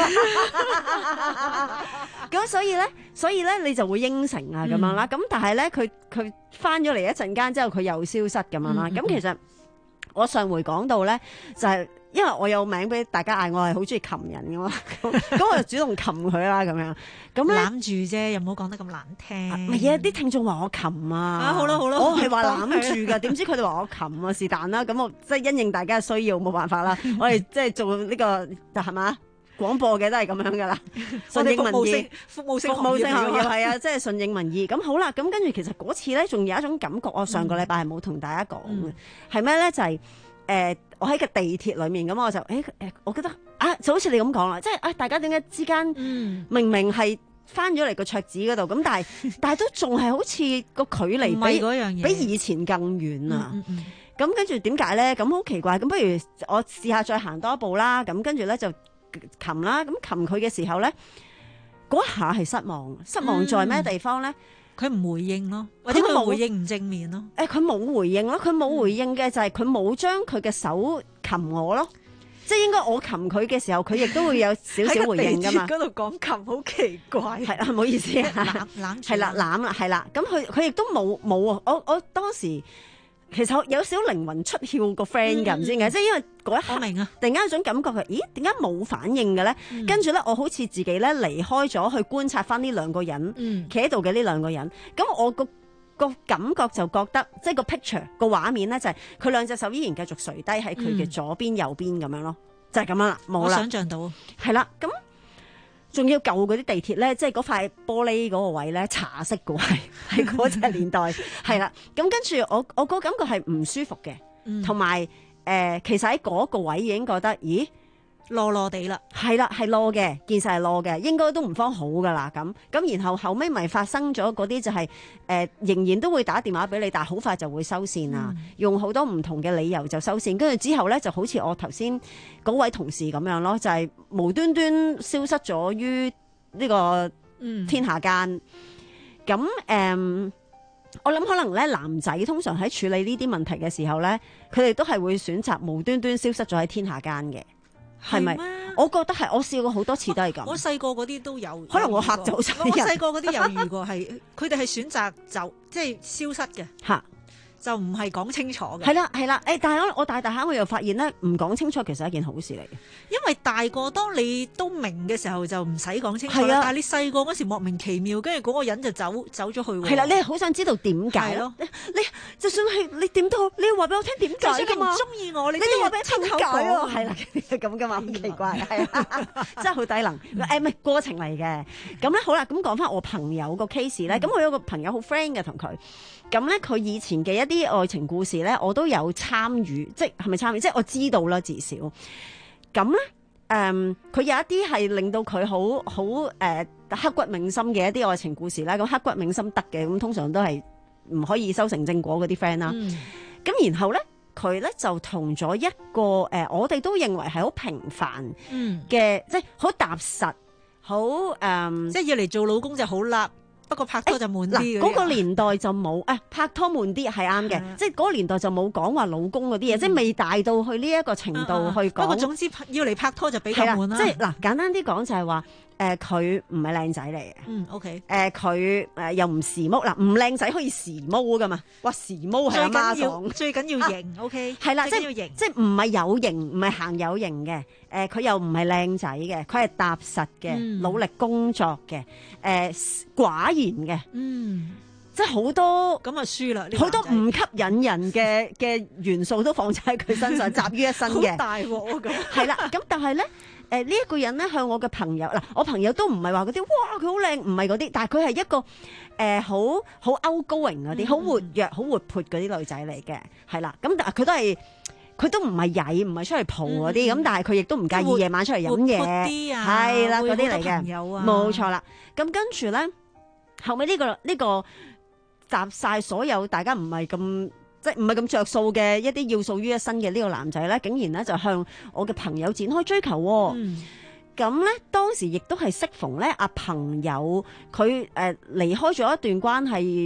咁所以咧，所以咧你就會應承啊咁樣啦。咁、嗯、但係咧，佢佢翻咗嚟一陣間之後，佢又消失咁樣啦。咁、嗯嗯、其實我上回講到咧，就係、是、因為我有名俾大家嗌，我係好中意擒人噶嘛，咁咁我就主動擒佢啦咁樣。咁咧攬住啫，又唔好講得咁難聽。 唔係啊，啲聽眾話我擒啊， 啊好啦好啦， 我係話攬住㗎，點知佢哋話我擒啊，是但啦。咁我即係因應大家嘅需要，冇辦法啦。我哋即係做呢、這個係嘛廣播嘅都係咁樣㗎啦，順應民意， 服務性服務性行業係啊，即係順應民意。咁好啦，咁跟住其實嗰次咧，仲有一種感覺，我上個禮拜係冇同大家講嘅，係咩咧？就係、是、誒、呃，我喺個地鐵裏面咁，我就誒誒、欸，我覺得啊，就好似你咁講啦，即係啊，大家點解之間明明係翻咗嚟個桌子嗰度，咁但係但係都仲係好似個距離比嗰樣嘢比以前更遠啊！ 嗯嗯咁跟住點解咧？咁好奇怪，咁不如我試下再行多一步啦。咁跟住咧就擒啦。咁擒佢嘅時候咧，嗰下係失望。失望在咩地方咧？ 佢、嗯、唔回應咯，或者佢回應唔正面咯。 誒，佢冇回應咯。佢冇回應嘅就係佢冇將佢嘅手擒我咯。即係應該我擒佢嘅時候，佢亦都會有少少回應噶嘛。 喺嗰度講擒好奇怪。 係啊，唔好意思啊。 攬攬係啦，攬啦，係啦。咁佢佢亦都冇冇啊！我我當時。其實有少靈魂出竅個 friend 㗎，唔、嗯、知點解，即係因為嗰一刻， 明啊、 突然間有種感覺係，咦？點解冇反應嘅咧？嗯、跟住咧，我好似自己咧離開咗去觀察翻呢兩個人，企喺度嘅呢兩個人。咁我個個感覺就覺得，即係個 picture 個畫面咧，就係佢兩隻手依然繼續垂低喺佢嘅左邊、嗯、右邊咁樣咯，就係、是、咁樣啦，冇啦。 我想像到， 係啦，咁。仲要舊嗰啲地鐵咧，即係嗰塊玻璃嗰個位咧，茶色嘅位，係嗰隻年代，係啦。咁跟住我，我個感覺係唔舒服嘅，同埋誒，其實喺嗰個位已經覺得，咦， 囉囉地啦， 係啦，係囉嘅，件事係囉嘅，應該都唔方好噶啦。咁咁，然後後尾咪發生咗嗰啲就係、是、誒、呃，仍然都會打電話俾你，但係好快就會收線啊，嗯、用好多唔同嘅理由就收線。跟住之後咧，就好似我頭先嗰位同事咁樣咯，就係、是、無端端消失咗於呢個天下間。咁誒、嗯呃，我諗可能咧，男仔通常喺處理呢啲問題嘅時候咧，佢哋都係會選擇無端端消失咗喺天下間嘅。係咪？我覺得係，我試過好多次都係咁。 我細個嗰啲都有， 可能我嚇走晒人。 我細個嗰啲有遇過，係佢哋係選擇走，即係消失嘅。嚇！就唔係講清楚嘅。 係啦，係啦，誒，但係我我大大下我又發現咧，唔講清楚其實係一件好事嚟嘅。 因為大個當你都明嘅時候就唔使講清楚啦。但係你細個嗰時莫名其妙，跟住嗰個人就走走咗去。係啦，你係好想知道點解咯？你你就算係你點都，你要話俾我聽點解㗎嘛？ 唔中意我，你你都話俾我聽點解喎？係啦，咁㗎嘛，好奇怪，係啊，真係好低能。誒，唔係過程嚟嘅。咁咧好啦，咁講翻我朋友個 case 咧，咁我有個朋友好 friend 嘅同佢。咁咧，佢以前嘅一啲愛情故事咧，我都有參與，即係係咪參與？即係我知道啦，至少。咁咧，誒、嗯，佢有一啲係令到佢好好誒刻骨銘心嘅一啲愛情故事啦。咁刻骨銘心得嘅，咁通常都係唔可以修成正果嗰啲 friend 啦。咁、嗯、然後咧，佢咧就同咗一個誒、呃，我哋都認為係好平凡嘅、嗯，即係好踏實，好誒，嗯、 即係要嚟做老公就好啦。不過拍拖就悶啲。 嗰個年代就冇，誒拍拖悶啲係啱嘅，即係嗰個年代就冇講話老公嗰啲嘢，即係未大到去呢一個程度去講。不過總之要嚟拍拖就比較悶啦。 即係嗱，簡單啲講就係話。誒佢唔係靚仔嚟嘅， 嗯 OK， 誒佢誒又唔時髦，嗱唔靚仔可以時髦噶嘛，哇時髦係阿媽講， 最緊要型 OK， 係啦，即係型， 即係唔係有型，唔係行有型嘅，誒佢又唔係靚仔嘅，佢係踏實嘅，努力工作嘅，誒寡言嘅，嗯。即係好多咁啊，輸啦！ 好多唔吸引人嘅嘅元素都放喺佢身上，集於一身嘅。 好大鑊啊！咁係啦，咁但係咧，誒呢一個人咧向我嘅朋友嗱，我朋友都唔係話嗰啲，哇佢好靚，唔係嗰啲，但係佢係一個誒好好 outgoing 嗰啲，好、嗯、活躍、好活潑嗰啲女仔嚟嘅，係啦。咁但係佢都係佢都唔係曳，唔係出嚟蒲嗰啲，咁、嗯、但係佢亦都唔介意夜晚出嚟飲嘢，係啦嗰啲嚟嘅，冇錯啦。咁跟住咧，後尾呢、呢個呢、呢個。集晒所有大家唔係咁即係唔係咁着數嘅一啲要素於一身嘅呢個男仔咧，竟然咧就向我嘅朋友展開追求、哦。咁、嗯、咧當時亦都係適逢咧阿朋友佢誒離開咗一段關係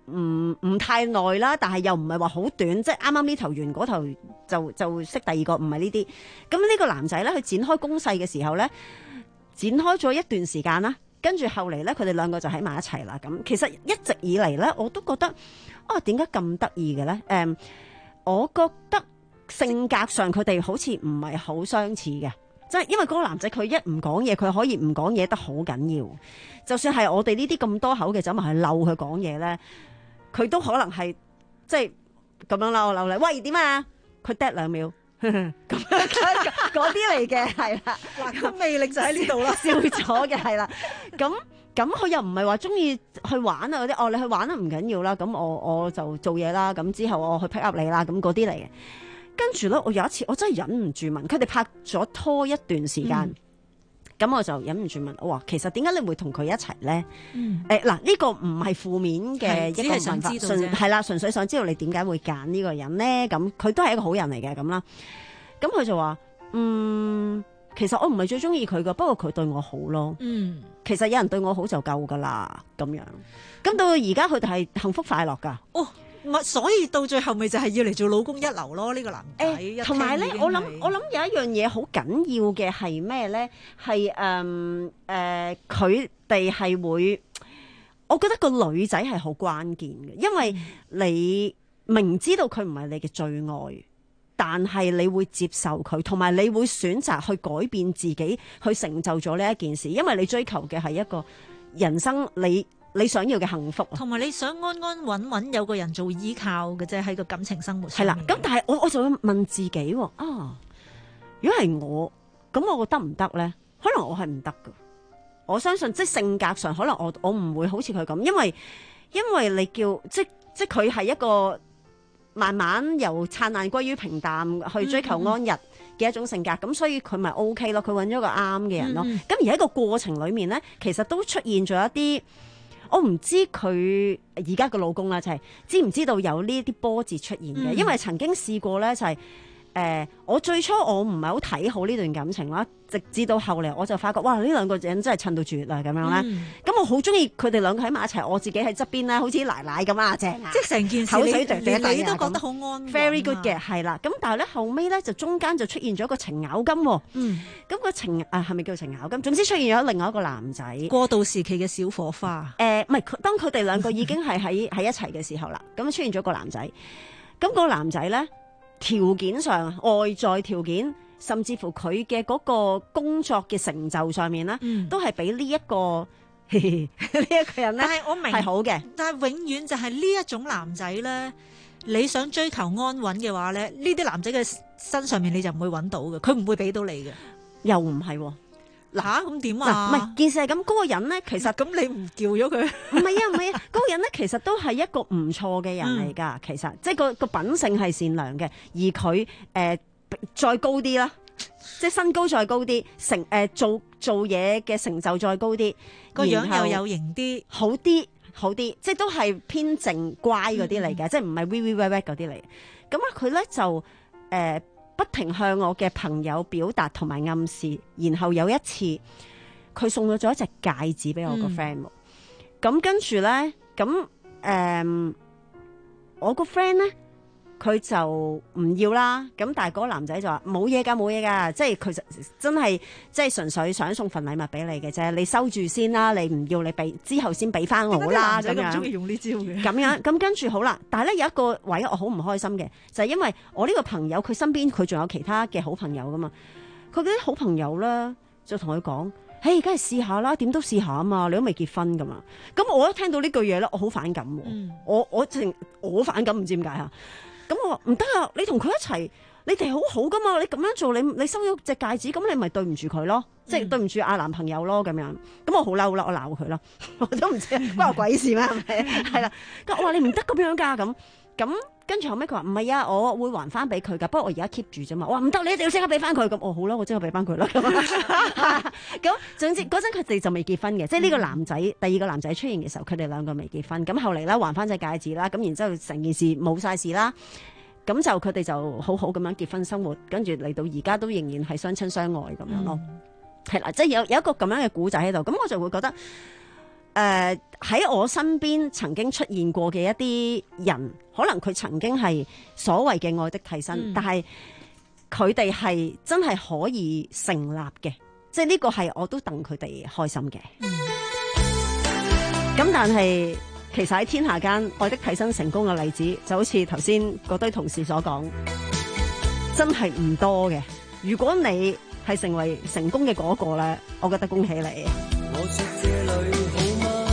唔唔太耐啦，但係又唔係話好短，即係啱啱呢頭完嗰頭就就識第二個，唔係呢啲。咁呢個男仔咧，佢展開攻勢嘅時候咧，展開咗一段時間啦，跟住後嚟咧，佢哋兩個就喺埋一齊啦。咁其實一直以嚟咧，我都覺得啊，點解咁得意嘅咧？誒、um,，我覺得性格上佢哋好似唔係好相似嘅。即係因為嗰個男仔佢一唔講嘢，佢可以唔講嘢得好緊要。就算係我哋呢啲咁多口嘅走埋去漏佢講嘢咧，佢都可能係即係咁樣啦。我漏你，喂點啊？佢嗒兩秒，咁樣嗰啲嚟嘅係啦。嗱，個魅力就喺呢度啦，笑咗嘅係啦。咁咁佢又唔係話中意去玩啊嗰啲。哦，你去玩都唔緊要啦。咁我我就做嘢啦。咁之後我去 pick up 你啦。咁嗰啲嚟嘅。跟住咧，我有一次我真係忍唔住問佢哋拍咗拖一段時間，咁、嗯、我就忍唔住問我話：其實點解你會同佢一齊咧？誒嗱呢個唔係負面嘅一個問法，純係啦，純粹想知道你點解會揀呢個人咧？咁佢都係一個好人嚟嘅咁啦。咁佢就話：嗯，其實我唔係最中意佢噶，不過佢對我好咯。嗯，其實有人對我好就夠噶啦，咁樣。咁到而家佢哋係幸福快樂噶。哦。 所以到最後咪就係要嚟做老公一流咯，呢、呢個男仔。 同埋咧，我諗我諗有一樣嘢好緊要嘅係咩咧？係誒誒，佢哋係會，我覺得個女仔係好關鍵嘅，因為你明知道佢唔係你嘅最愛，但係你會接受佢，同埋你會選擇去改變自己，去成就咗呢一件事，因為你追求嘅係一個人生你。你想要嘅幸福， 同埋你想安安穩穩有個人做依靠嘅啫，喺個感情生活上。 係啦，咁但係我我就會問自己啊，如果係我，咁我得唔得咧？可能我係唔得噶。我相信即係性格上，可能我我唔會好似佢咁，因為因為你叫即即佢係一個慢慢由燦爛歸於平淡去追求安逸嘅一種性格，咁、嗯、所以佢咪 O K 咯，佢揾咗個啱嘅人咯。咁、嗯、而喺個過程裏面咧，其實都出現咗一啲。我唔知佢而家個老公啦，就係、是、知唔知道有呢啲波折出現嘅、嗯？因為曾經試過咧，就係、是、誒、呃，我最初我唔係好睇好呢段感情啦，直至到後嚟我就發覺，哇！呢兩個人真係襯到絕啦咁樣咧。咁、嗯、我好中意佢哋兩個喺埋一齊，我自己喺側邊咧，好似奶奶咁啊，正啊！即係成件事口水滴滴你，你都覺得好安 very good 嘅，係啦。咁但係咧後尾咧就中間就出現咗一個程咬金。嗯。咁、那個程啊係咪叫程咬金？總之出現咗另外一個男仔。過渡時期嘅小火花。誒、呃，唔係，當佢哋兩個已經係喺喺一齊嘅時候啦，咁出現咗個男仔。咁、那個男仔咧條件上外在條件。甚至乎佢嘅嗰個工作嘅成就上面咧、嗯，都係比呢一個呢一個人咧，但係我明係好嘅。但係永遠就係呢一種男仔咧，你想追求安穩嘅話咧，呢啲男仔嘅身上面你就唔會揾到嘅，佢唔會俾到你嘅。又唔係嗱咁點啊？唔係、啊、件事係咁，嗰、嗰個人咧其實咁你唔叫咗佢？唔係啊，唔係啊，嗰、嗰個人咧其實都係一個唔錯嘅人嚟㗎、嗯。其實即係個個品性係善良嘅，而佢誒。呃再高啲啦，即係身高再高啲，成誒、呃、做做嘢嘅成就再高啲，個樣又有型啲，好啲好啲，即係都係偏靜乖嗰啲嚟嘅，即係唔係 we we we we 嗰啲嚟。咁啊，佢咧就誒、呃、不停向我嘅朋友表達同埋暗示，然後有一次佢送咗咗一隻戒指俾我個 friend，咁跟住咧，咁誒、呃、我個 friend 咧。佢就唔要啦，咁但係嗰個男仔就話冇嘢噶，冇嘢噶，即係佢真係即係純粹想送份禮物俾你嘅啫，你收住先啦，你唔要你俾之後先俾翻我啦，咁樣。點解啲男仔咁中意用呢招嘅？咁樣咁跟住好啦，但係咧有一個位我好唔開心嘅，就係、是、因為我呢個朋友佢身邊佢仲有其他嘅好朋友噶嘛，佢嗰啲好朋友咧就同佢講，嘿，梗係試下啦，點都試下啊嘛，你都未結婚噶嘛，咁我一聽到呢句嘢咧，我好反感，嗯、我我淨我反感，唔知點解吓。咁我話唔得啊！你同佢一齊，你哋好好噶嘛？你咁樣做，你你收咗隻戒指，咁你咪對唔住佢咯，嗯、即係對唔住阿男朋友咯，咁樣。咁我好嬲啦，我鬧佢啦，我都唔知關我鬼事咩？係咪？係啦。咁我話你唔得咁樣噶，咁咁跟住後尾佢話唔係啊，我會還翻俾佢噶，不過我而家 keep 住啫嘛。我話唔得，你一定要即刻俾翻佢。咁哦好啦，我即刻俾翻佢啦。咁咁總之嗰陣佢哋就未結婚嘅，即係呢個男仔、嗯、第二個男仔出現嘅時候，佢哋兩個未結婚。咁後嚟咧還翻隻戒指啦，咁然之後成件事冇晒事啦。咁就佢哋就好好咁樣結婚生活，跟住嚟到而家都仍然係相親相愛咁樣咯。係、嗯、啦，即係有有一個咁樣嘅古仔喺度，咁我就會覺得誒喺我身邊曾經出現過嘅一啲人，可能佢曾經係所謂嘅愛的替身，嗯、但係佢哋係真係可以成立嘅，即係呢個係我都戥佢哋開心嘅。咁、嗯、但係其實喺天下間，愛的替身成功嘅例子，就好似頭先嗰堆同事所講，真係唔多嘅。如果你係成為成功嘅嗰個咧，我覺得恭喜你。 我說這裏好嗎？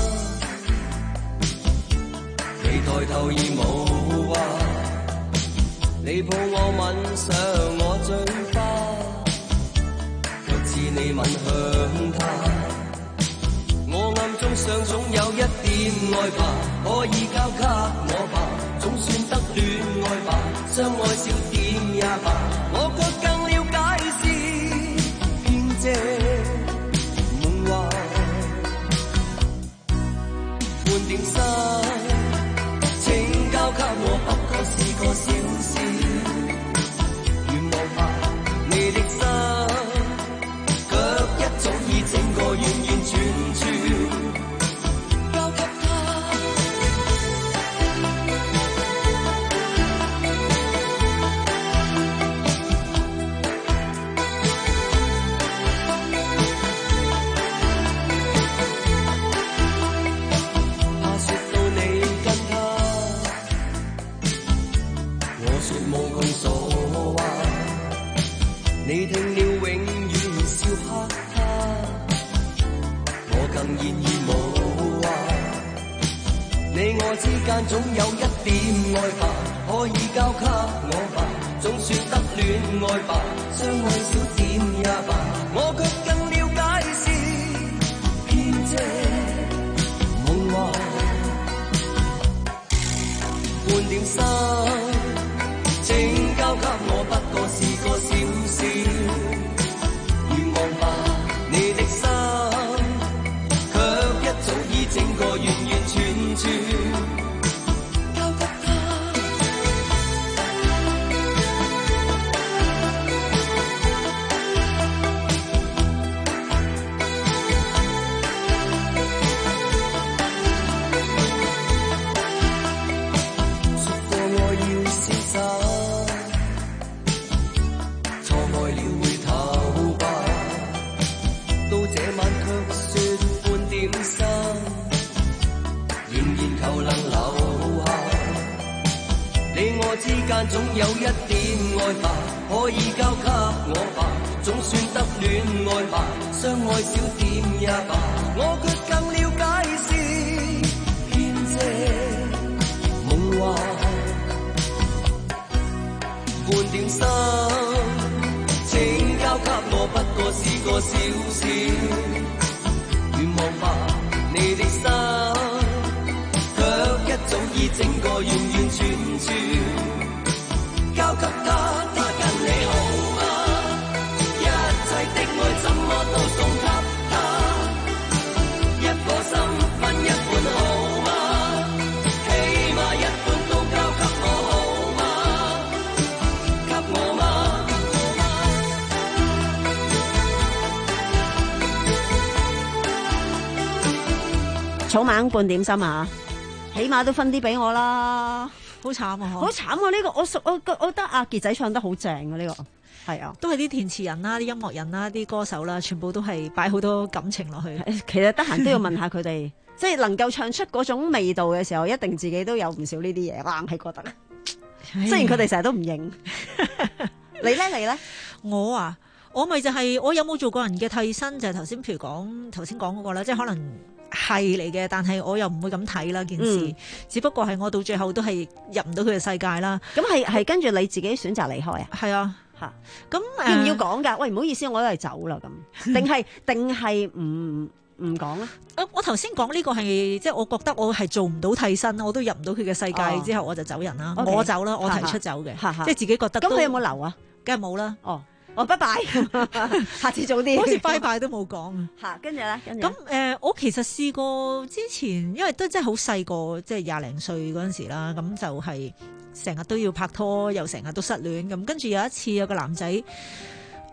你抬頭而無話，你抱我吻上我嘴巴，卻似你吻向他。我暗中想總有一點愛吧，可以交給我吧，總算得戀愛吧，相愛少點也罷，我卻更了解是騙這夢話。半點心，請交給我，不過是個小事。願望吧，你的心，卻一早已整個完完全全交給他。怕說到你跟他，我說無窮所話，你聽了永遠笑哈哈，我更現已無話。你我之間總有一點愛吧，可以交給我吧，總算得戀愛吧，相愛少點也罷，我卻更了解是騙這夢話。半點心，請交給我，不過是個小事。願望吧，你的心，卻一早已整個完完全全交給他。說過愛要瀟灑，錯愛了回頭吧，到這晚卻說半點心，仍然求能留下。你我之間總有一點愛吧，可以交給我吧，總算得戀愛吧，相愛少點也罷，我卻更了解是騙這夢話。半點心，請交給我，不過是個小事。願望吧，你的心，卻一早已整個完完全全交給他。他跟你好嗎？一切的愛怎麼都送給他，一顆心分一半好嗎？起碼一半都交給我好嗎？給我嗎？ 草蜢半點心啊，起碼都分啲俾我啦。 好慘啊！ 好慘啊！呢、這個我我我我覺得阿傑仔唱得好正啊！呢、這個係啊， 都係啲填詞人啦、啲音樂人啦、啲歌手啦，全部都係擺好多感情落去。 其實得閒都要問下佢哋，即係能夠唱出嗰種味道嘅時候，一定自己都有唔少呢啲嘢。我硬係覺得，雖然佢哋成日都唔認。你咧？你咧？ 我啊，我咪就係、是、我有冇做過人嘅替身？就係頭先譬如講頭先講嗰個啦，即係可能係嚟嘅，但係我又唔會咁睇啦件事。嗯、只不過係我到最後都係入唔到佢嘅世界啦。 咁係係跟住你自己選擇離開啊？ 係啊，嚇。咁要唔要講㗎？喂，唔好意思，我都係走啦咁。定係定係唔唔講咧？ 啊！我頭先講呢個係即係我覺得我係做唔到替身，我都入唔到佢嘅世界，哦、之後我就走人啦。Okay, 我走啦，我提出走嘅，即係自己覺得。 咁佢有冇留啊？ 梗係冇啦。 哦。哦，拜拜，下次早啲。 好似拜拜都冇講啊。 嚇，跟住咧，跟住。 咁誒、呃，我其實試過之前，因為都真係好細個，即係廿零歲嗰陣時啦，咁就係成日都要拍拖，又成日都失戀咁。跟住有一次有個男仔，誒、呃，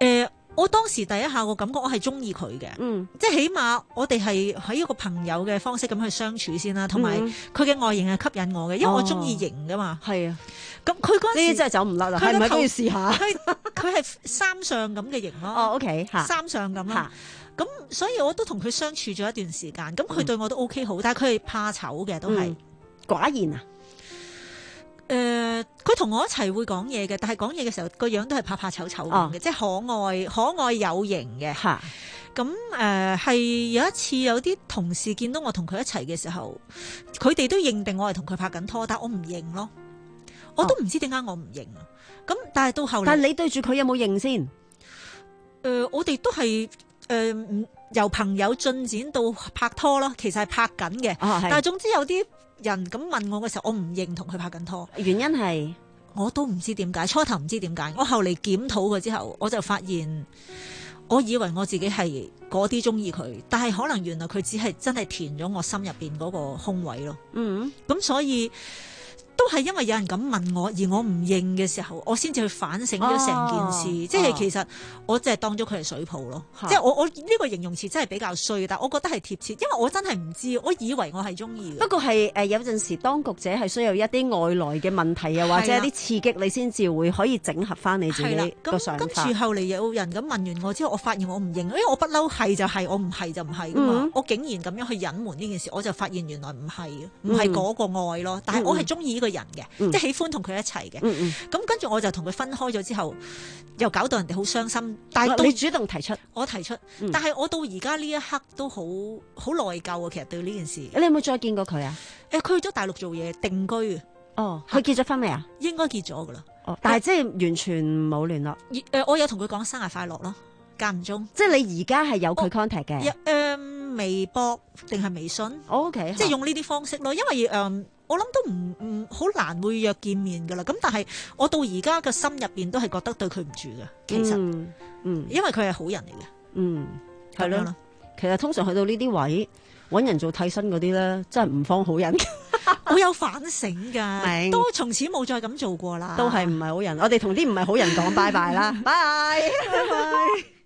我當時第一下個感覺，我係中意佢嘅，嗯，即係起碼我哋係喺一個朋友嘅方式咁去相處先啦，同埋佢嘅外形係吸引我嘅，因為我中意型噶嘛，係、哦、啊，咁佢嗰陣時呢啲真係走唔甩啦，係咪都要試下？ 佢佢係三相咁嘅型咯， 哦 OK， 三相咁啦，咁所以我都同佢相處咗一段時間，咁佢對我都 OK 好，嗯、但係佢係怕醜嘅，都係、嗯、 寡言啊。 誒、呃，佢同我一齊會講嘢嘅，但係講嘢嘅時候個樣都係怕怕醜醜咁嘅，哦、即係可愛可愛有型嘅。嚇，咁誒係有一次有啲同事見到我同佢一齊嘅時候，佢哋都認定我係同佢拍緊拖，但係我唔認咯，我都唔知點解我唔認。咁、哦、但係到後來， 但係你對住佢有冇認先？誒、 呃，我哋都係誒、呃、由朋友進展到拍拖咯，其實係拍緊嘅。哦、但係總之有啲人咁問我嘅時候，我唔認同佢拍緊拖， 原因係我都唔知點解，初頭唔知點解，我後嚟檢討過之後，我就發現，我以為我自己係嗰啲中意佢，但係可能原來佢只係真係填咗我心入邊嗰個空位咯。嗯，咁所以都係因為有人咁問我，而我唔認嘅時候，我先至去反省咗成件事。哦、即係其實我淨係當咗佢係水泡咯。哦、即係我我呢個形容詞真係比較衰，但係我覺得係貼切，因為我真係唔知，我以為我係中意嘅。 不過係誒有陣時當局者係需要一啲外來嘅問題啊，或者一啲刺激，你先至會可以整合翻你自己個想法。 跟住後嚟有人咁問完我之後，我發現我唔認，因為我不嬲係就係，我唔係就唔係噶嘛。嗯、我竟然咁樣去隱瞞呢件事，我就發現原來唔係，唔係嗰個愛咯。但係我係中意呢個人嘅，嗯、即係喜歡同佢一齊嘅，咁、嗯嗯、跟住我就同佢分開咗之後，又搞到人哋好傷心。但係你主動提出， 我提出，嗯、但係我到而家呢一刻都好好內疚啊！其實對呢件事， 你有冇再見過佢啊？ 誒，佢去咗大陸做嘢定居。 哦，佢結咗婚未啊？ 應該結咗噶啦。 哦，但係即係完全冇聯絡。 誒、呃，我有同佢講生日快樂咯，間唔中。 即係你而家係有佢 contact 嘅？誒、 呃，微博定係微信、哦、？OK，即係用呢啲方式咯，因為誒。呃我諗都唔唔好難會約見面噶啦，咁但係我到而家嘅心入邊都係覺得對佢唔住嘅，其實，嗯，嗯因為佢係好人嚟嘅，嗯，係咯， 其實通常去到呢啲位搵人做替身嗰啲咧，真係唔方好人， 好有反省噶，明都從此冇再咁做過啦， 都係唔係好人，我哋同啲唔係好人講拜拜啦，拜拜，拜拜。